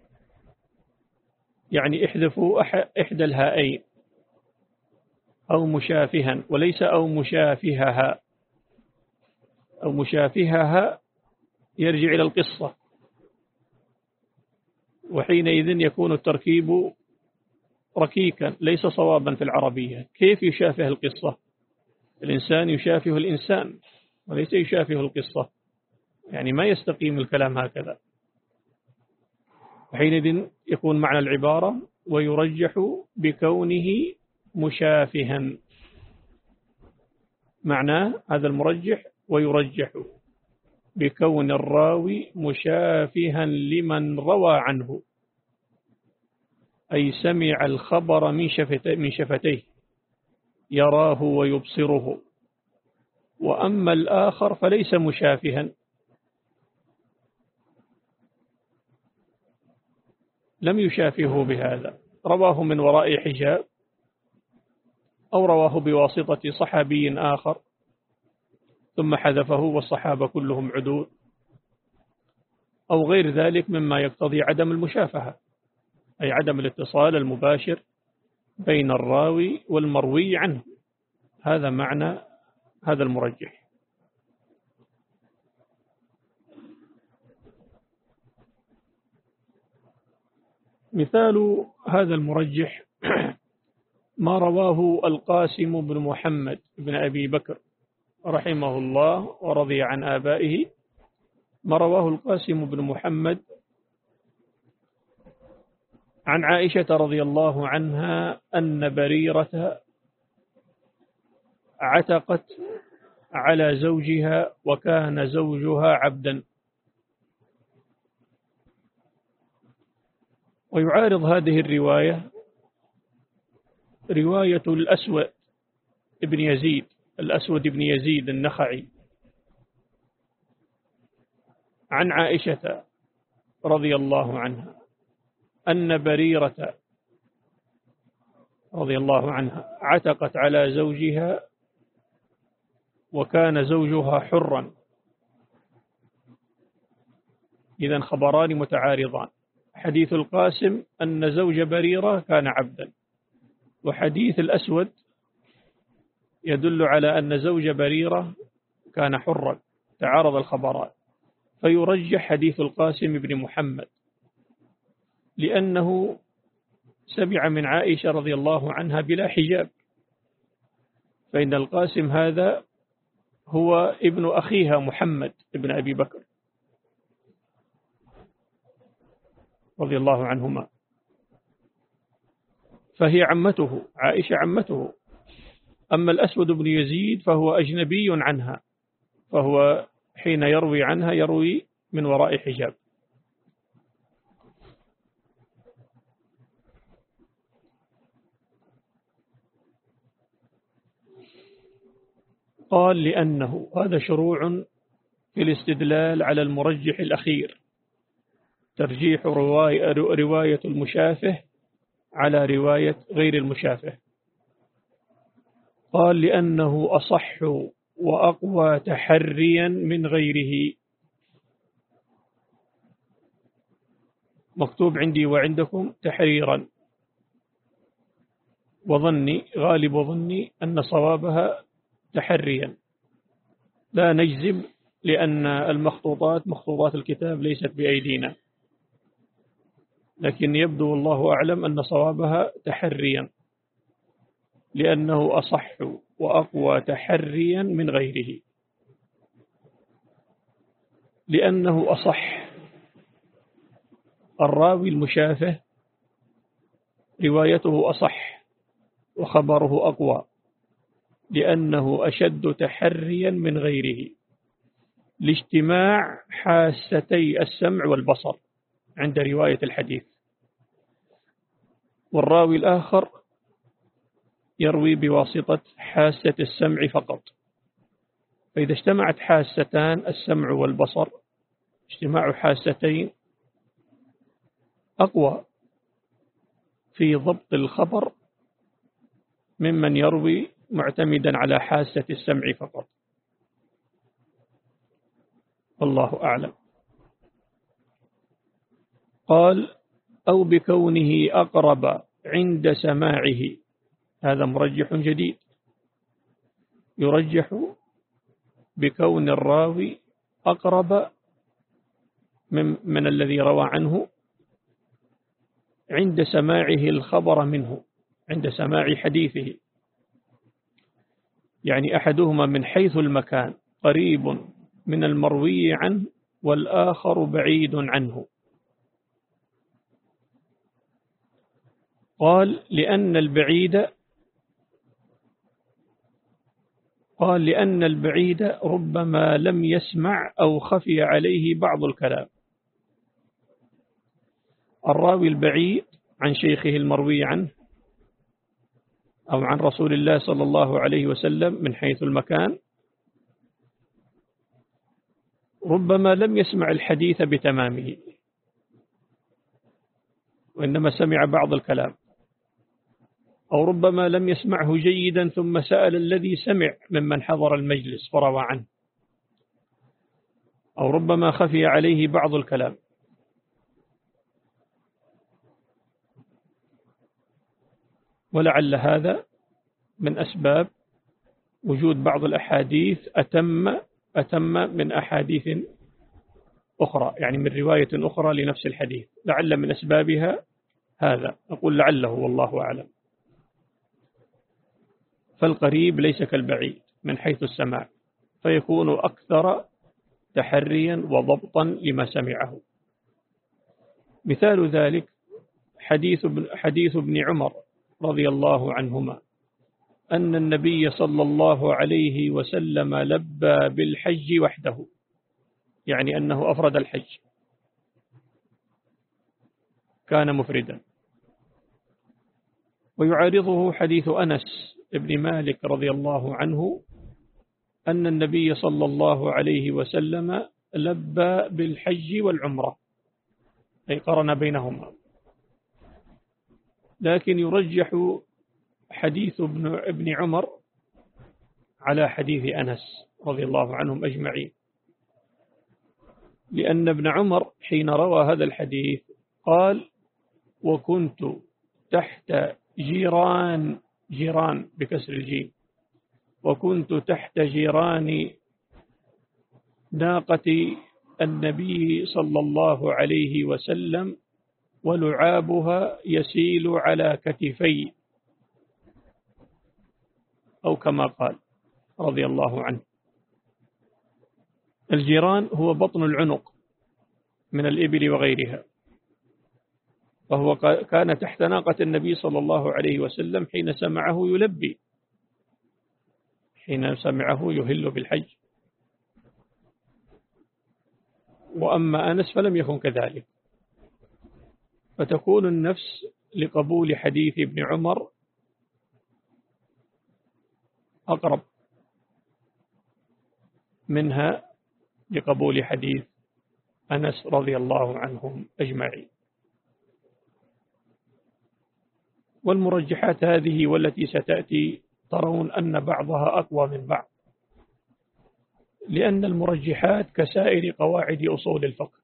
يعني احذفوا إحدى الهائين، أو مشافها وليس أو مشافهها. أو مشافهها يرجع إلى القصة، وحينئذ يكون التركيب ركيكا ليس صوابا في العربية. كيف يشافه القصة؟ الإنسان يشافه الإنسان وليس يشافه القصة، يعني ما يستقيم الكلام هكذا. وحينئذ يكون معنى العبارة ويرجح بكونه مشافها، معناه هذا المرجح ويرجح بكون الراوي مشافها لمن روى عنه، أي سمع الخبر من شفتيه, من شفتيه يراه ويبصره. وأما الآخر فليس مشافها، لم يشافهه بهذا، رواه من وراء حجاب، أو رواه بواسطة صحابي آخر ثم حذفه والصحابة كلهم عدول، أو غير ذلك مما يقتضي عدم المشافهة. أي عدم الاتصال المباشر بين الراوي والمروي عنه، هذا معنى هذا المرجح. مثال هذا المرجح ما رواه القاسم بن محمد بن أبي بكر رحمه الله ورضي عن آبائه، ما رواه القاسم بن محمد عن عائشة رضي الله عنها أن بريرة عتقت على زوجها وكان زوجها عبدا. ويعارض هذه الرواية رواية الأسود بن يزيد الأسود بن يزيد النخعي عن عائشة رضي الله عنها أن بريرة رضي الله عنها عتقت على زوجها وكان زوجها حرا. إذن خبران متعارضان، حديث القاسم أن زوج بريرة كان عبدا، وحديث الأسود يدل على أن زوج بريرة كان حرا، تعارض الخبران، فيرجح حديث القاسم بن محمد لأنه سمع من عائشة رضي الله عنها بلا حجاب، فإن القاسم هذا هو ابن أخيها محمد ابن أبي بكر رضي الله عنهما، فهي عمته، عائشة عمته. أما الأسود بن يزيد فهو أجنبي عنها، فهو حين يروي عنها يروي من وراء حجاب. قال لأنه هذا شروع في الاستدلال على المرجح الأخير، ترجيح رواية, رواية المشافه على رواية غير المشافه. قال لأنه أصح وأقوى تحريا من غيره. مكتوب عندي وعندكم تحريرا، وظني غالب ظني أن صوابها تحريا، لا نجزم لأن المخطوطات مخطوطات الكتاب ليست بأيدينا، لكن يبدو والله أعلم أن صوابها تحريا لأنه أصح وأقوى تحريا من غيره. لأنه أصح، الراوي المشافه روايته أصح وخبره أقوى لأنه أشد تحريا من غيره لاجتماع حاستي السمع والبصر عند رواية الحديث، والراوي الآخر يروي بواسطة حاسة السمع فقط. فإذا اجتمعت حاستان السمع والبصر، اجتماع حاستين أقوى في ضبط الخبر ممن يروي معتمدا على حاسة السمع فقط، والله أعلم. قال أو بكونه أقرب عند سماعه، هذا مرجح جديد، يرجح بكون الراوي أقرب من, من الذي روى عنه عند سماعه الخبر منه، عند سماع حديثه، يعني أحدهما من حيث المكان قريب من المروي عنه والآخر بعيد عنه. قال لأن البعيد قال لأن البعيد ربما لم يسمع أو خفي عليه بعض الكلام. الراوي البعيد عن شيخه المروي عنه أو عن رسول الله صلى الله عليه وسلم من حيث المكان ربما لم يسمع الحديث بتمامه، وإنما سمع بعض الكلام، أو ربما لم يسمعه جيدا ثم سأل الذي سمع ممن حضر المجلس فروى عنه، أو ربما خفي عليه بعض الكلام. ولعل هذا من أسباب وجود بعض الأحاديث أتم أتم من أحاديث أخرى، يعني من رواية أخرى لنفس الحديث، لعل من أسبابها هذا، أقول لعله والله أعلم. فالقريب ليس كالبعيد من حيث السماع، فيكون أكثر تحريا وضبطا لما سمعه. مثال ذلك حديث ابن, حديث ابن عمر رضي الله عنهما أن النبي صلى الله عليه وسلم لبى بالحج وحده، يعني أنه أفرد الحج، كان مفردا. ويعارضه حديث أنس ابن مالك رضي الله عنه أن النبي صلى الله عليه وسلم لبى بالحج والعمرة، أي قرن بينهما. لكن يرجح حديث ابن, ابن عمر على حديث أنس رضي الله عنهم أجمعين، لأن ابن عمر حين روى هذا الحديث قال: وكنت تحت جيران، جيران بكسر الجيم، وكنت تحت جيران ناقة النبي صلى الله عليه وسلم ولعابها يسيل على كتفي، أو كما قال رضي الله عنه. الجيران هو بطن العنق من الإبل وغيرها، وهو كان تحت ناقة النبي صلى الله عليه وسلم حين سمعه يلبي، حين سمعه يهل بالحج. وأما أنس فلم يكن كذلك، فتكون النفس لقبول حديث ابن عمر أقرب منها لقبول حديث أنس رضي الله عنهم أجمعين. والمرجحات هذه والتي ستأتي ترون أن بعضها أقوى من بعض، لأن المرجحات كسائر قواعد أصول الفقه،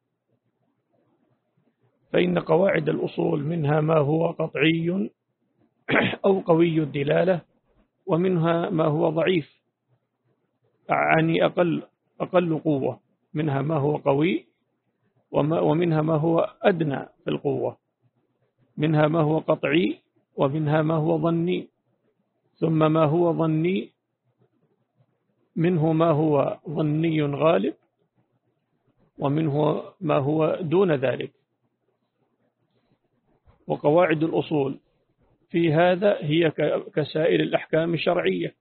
فإن قواعد الأصول منها ما هو قطعي أو قوي الدلالة، ومنها ما هو ضعيف يعني أقل أقل قوة، منها ما هو قوي ومنها ما هو أدنى في القوة، منها ما هو قطعي ومنها ما هو ظني، ثم ما هو ظني منه ما هو ظني غالب، ومنه ما هو دون ذلك. وقواعد الأصول في هذا هي كسائر الأحكام الشرعية،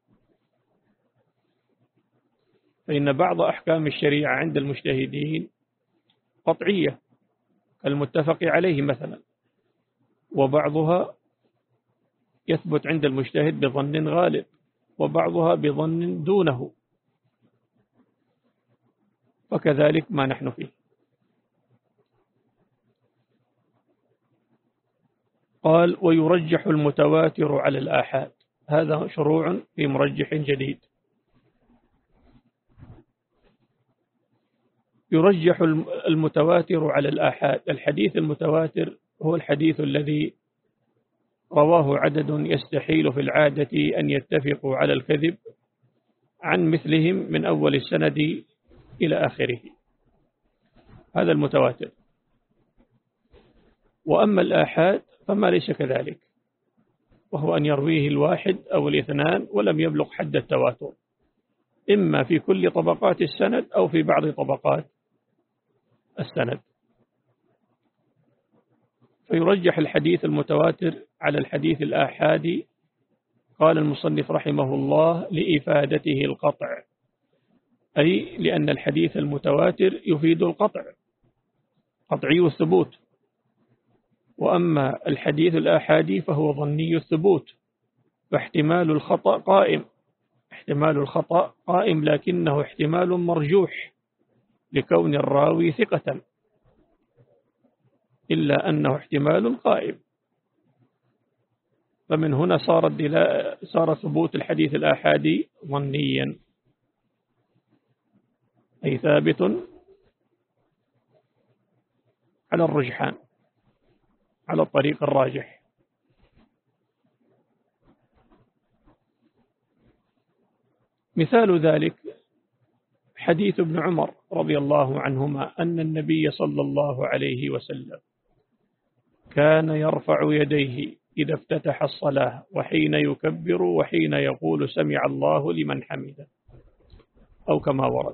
فإن بعض أحكام الشريعة عند المجتهدين قطعية كالمتفق عليه مثلا، وبعضها يثبت عند المجتهد بظن غالب، وبعضها بظن دونه، فكذلك ما نحن فيه. قال: ويرجح المتواتر على الآحاد. هذا شروع في مرجح جديد. يرجح المتواتر على الآحاد. الحديث المتواتر هو الحديث الذي رواه عدد يستحيل في العادة أن يتفقوا على الكذب عن مثلهم من أول السند إلى آخره، هذا المتواتر. وأما الآحاد فما ليس كذلك، وهو أن يرويه الواحد أو الاثنان ولم يبلغ حد التواتر، إما في كل طبقات السند أو في بعض طبقات السند. فيرجح الحديث المتواتر على الحديث الآحادي. قال المصنف رحمه الله: لإفادته القطع، أي لأن الحديث المتواتر يفيد القطع، قطعي الثبوت. وأما الحديث الآحادي فهو ظني الثبوت، فاحتمال الخطأ قائم، احتمال الخطأ قائم، لكنه احتمال مرجوح لكون الراوي ثقة، إلا أنه احتمال قائم. فمن هنا صار الدلاء صار ثبوت الحديث الآحادي ظنيا، أي ثابت على الرجحان، على الطريق الراجح. مثال ذلك حديث ابن عمر رضي الله عنهما أن النبي صلى الله عليه وسلم كان يرفع يديه إذا افتتح الصلاة وحين يكبر وحين يقول سمع الله لمن حمده، أو كما ورد.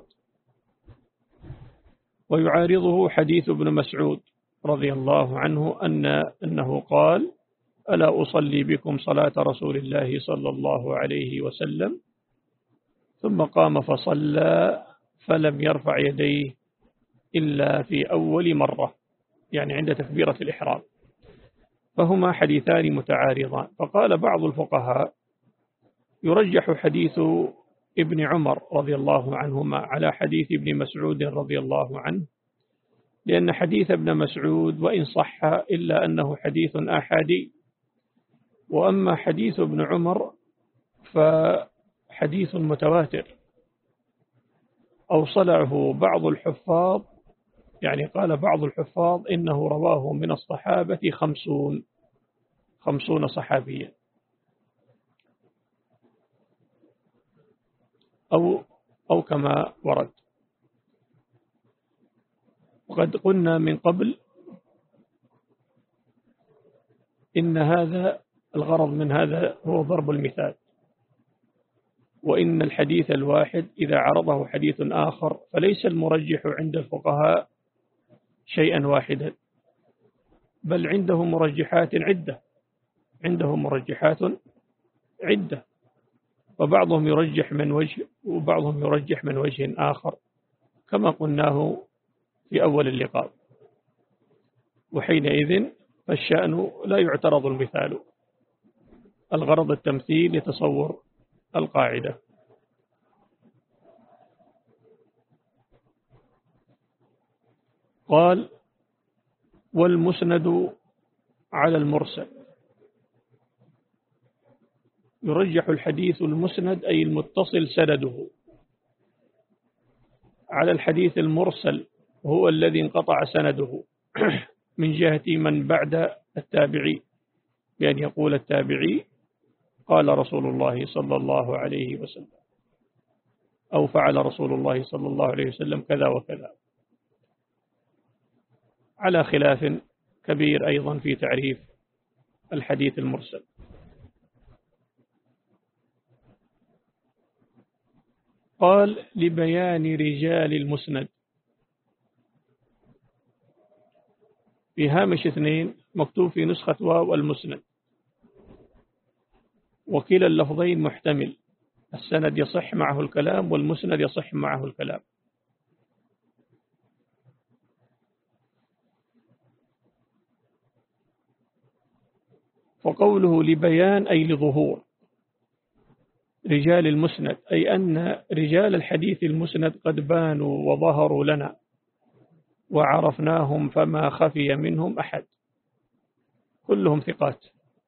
ويعارضه حديث ابن مسعود رضي الله عنه أن أنه قال: ألا أصلي بكم صلاة رسول الله صلى الله عليه وسلم، ثم قام فصلى فلم يرفع يديه إلا في أول مرة، يعني عند تكبيرة الإحرام. فهما حديثان متعارضان. فقال بعض الفقهاء: يرجح حديث ابن عمر رضي الله عنهما على حديث ابن مسعود رضي الله عنه، لأن حديث ابن مسعود وإن صح إلا أنه حديث آحادي، وأما حديث ابن عمر فحديث متواتر أوصله بعض الحفاظ، يعني قال بعض الحفاظ إنه رواه من الصحابة خمسون خمسون صحابيا، أو أو كما ورد. وقد قلنا من قبل إن هذا الغرض من هذا هو ضرب المثال، وإن الحديث الواحد إذا عرضه حديث آخر فليس المرجح عند الفقهاء شيئا واحدا، بل عندهم مرجحات عدة عندهم مرجحات عدة وبعضهم يرجح من وجه وبعضهم يرجح من وجه آخر، كما قلناه في أول اللقاء. وحينئذ فالشأن لا يعترض المثال، الغرض التمثيل لتصور القاعدة. قال: والمسند على المرسل. يرجح الحديث المسند أي المتصل سنده على الحديث المرسل، هو الذي انقطع سنده من جهة من بعد التابعي، بأن يقول التابعي: قال رسول الله صلى الله عليه وسلم، أو فعل رسول الله صلى الله عليه وسلم كذا وكذا، على خلاف كبير أيضا في تعريف الحديث المرسل. قال: لبيان رجال المسند. في هامش اثنين مكتوب في نسخة واو المسند، وكلا اللفظين محتمل، السند يصح معه الكلام والمسند يصح معه الكلام. وقوله لبيان أي لظهور رجال المسند، أي أن رجال الحديث المسند قد بانوا وظهروا لنا وعرفناهم، فما خفي منهم أحد، كلهم ثقات،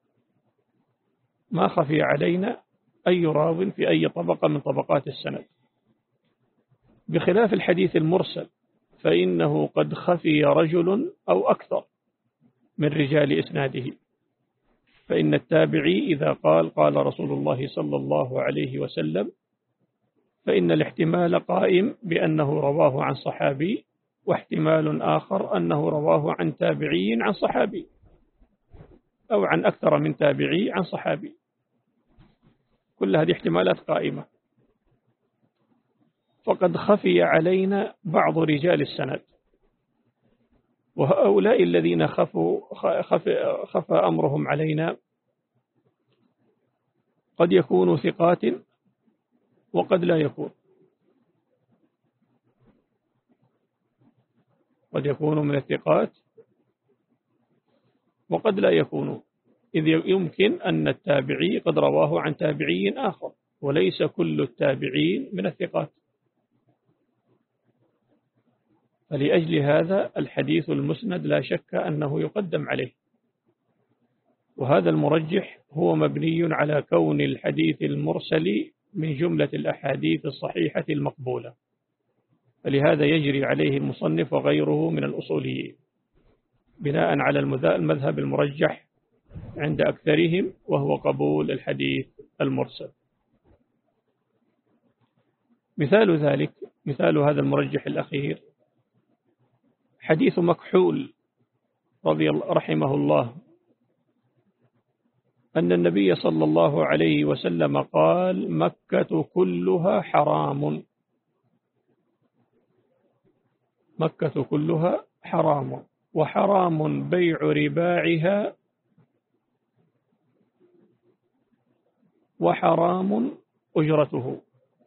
ما خفي علينا أي راو في أي طبقة من طبقات السند، بخلاف الحديث المرسل فإنه قد خفي رجل أو أكثر من رجال إسناده. فإن التابعي إذا قال قال رسول الله صلى الله عليه وسلم فإن الاحتمال قائم بأنه رواه عن صحابي، واحتمال آخر أنه رواه عن تابعي عن صحابي، أو عن أكثر من تابعي عن صحابي، كل هذه احتمالات قائمة. فقد خفي علينا بعض رجال السند، وهؤلاء الذين خفوا خفى, خفى أمرهم علينا قد يكونوا ثقات وقد لا يكون، قد يكونوا من الثقات وقد لا يكونوا، إذ يمكن أن التابعي قد رواه عن تابعي آخر، وليس كل التابعين من الثقات. فلأجل هذا الحديث المسند لا شك أنه يقدم عليه، وهذا المرجح هو مبني على كون الحديث المرسل من جملة الأحاديث الصحيحة المقبولة، فلهذا يجري عليه المصنف وغيره من الأصوليين بناء على المذهب المرجح عند أكثرهم، وهو قبول الحديث المرسل. مثال ذلك، مثال هذا المرجح الأخير حديث مكحول رضي الله رحمه الله أن النبي صلى الله عليه وسلم قال: مكة كلها حرام، مكة كلها حرام، وحرام بيع رباعها، وحرام أجرته.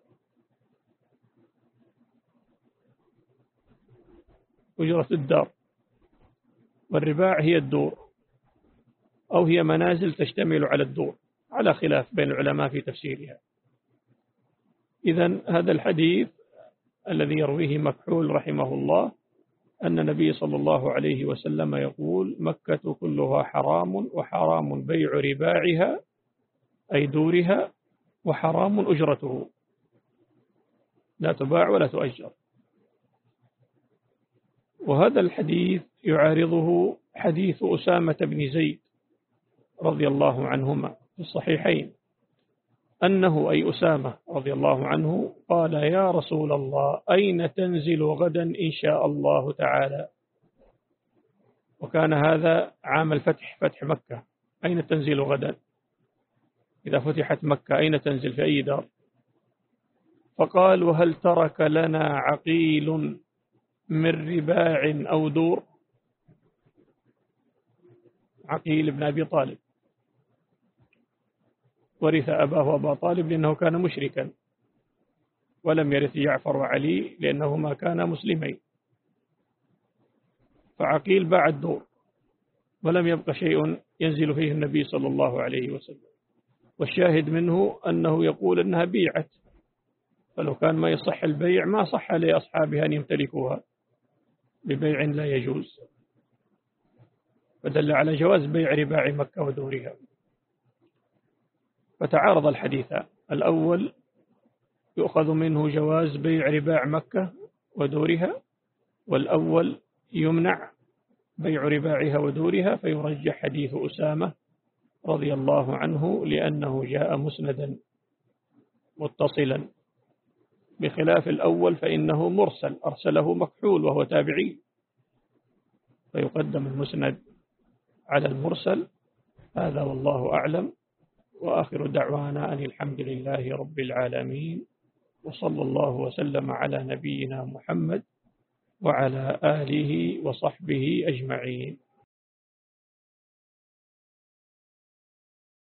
أجرة الدار، والرباع هي الدور، أو هي منازل تشتمل على الدور، على خلاف بين العلماء في تفسيرها. إذن هذا الحديث الذي يرويه مكحول رحمه الله أن النبي صلى الله عليه وسلم يقول: مكة كلها حرام، وحرام بيع رباعها أي دورها، وحرام أجرته، لا تباع ولا تؤجر. وهذا الحديث يعارضه حديث أسامة بن زيد رضي الله عنهما في الصحيحين أنه أي أسامة رضي الله عنه قال: يا رسول الله، أين تنزل غدا إن شاء الله تعالى؟ وكان هذا عام الفتح، فتح مكة. أين تنزل غدا؟ إذا فتحت مكة أين تنزل، في أي دار؟ فقال: وهل ترك لنا عقيل من رباع أو دور؟ عقيل بن أبي طالب ورث أباه أبا طالب لأنه كان مشركا، ولم يرث جعفر وعلي لأنهما كانا مسلمين، فعقيل باع الدور ولم يبق شيء ينزل فيه النبي صلى الله عليه وسلم. والشاهد منه أنه يقول أنها بيعت، فلو كان ما يصح البيع ما صح لأصحابها أن يمتلكوها ببيع لا يجوز، فدل على جواز بيع رباع مكة ودورها. فتعارض الحديثان، الأول يؤخذ منه جواز بيع رباع مكة ودورها، والأول يمنع بيع رباعها ودورها، فيرجح حديث أسامة رضي الله عنه لأنه جاء مسندا متصلا، بخلاف الأول فإنه مرسل، أرسله مكحول وهو تابعي، فيقدم المسند على المرسل. هذا والله أعلم، وآخر دعوانا أن الحمد لله رب العالمين، وصلى الله وسلم على نبينا محمد وعلى آله وصحبه أجمعين.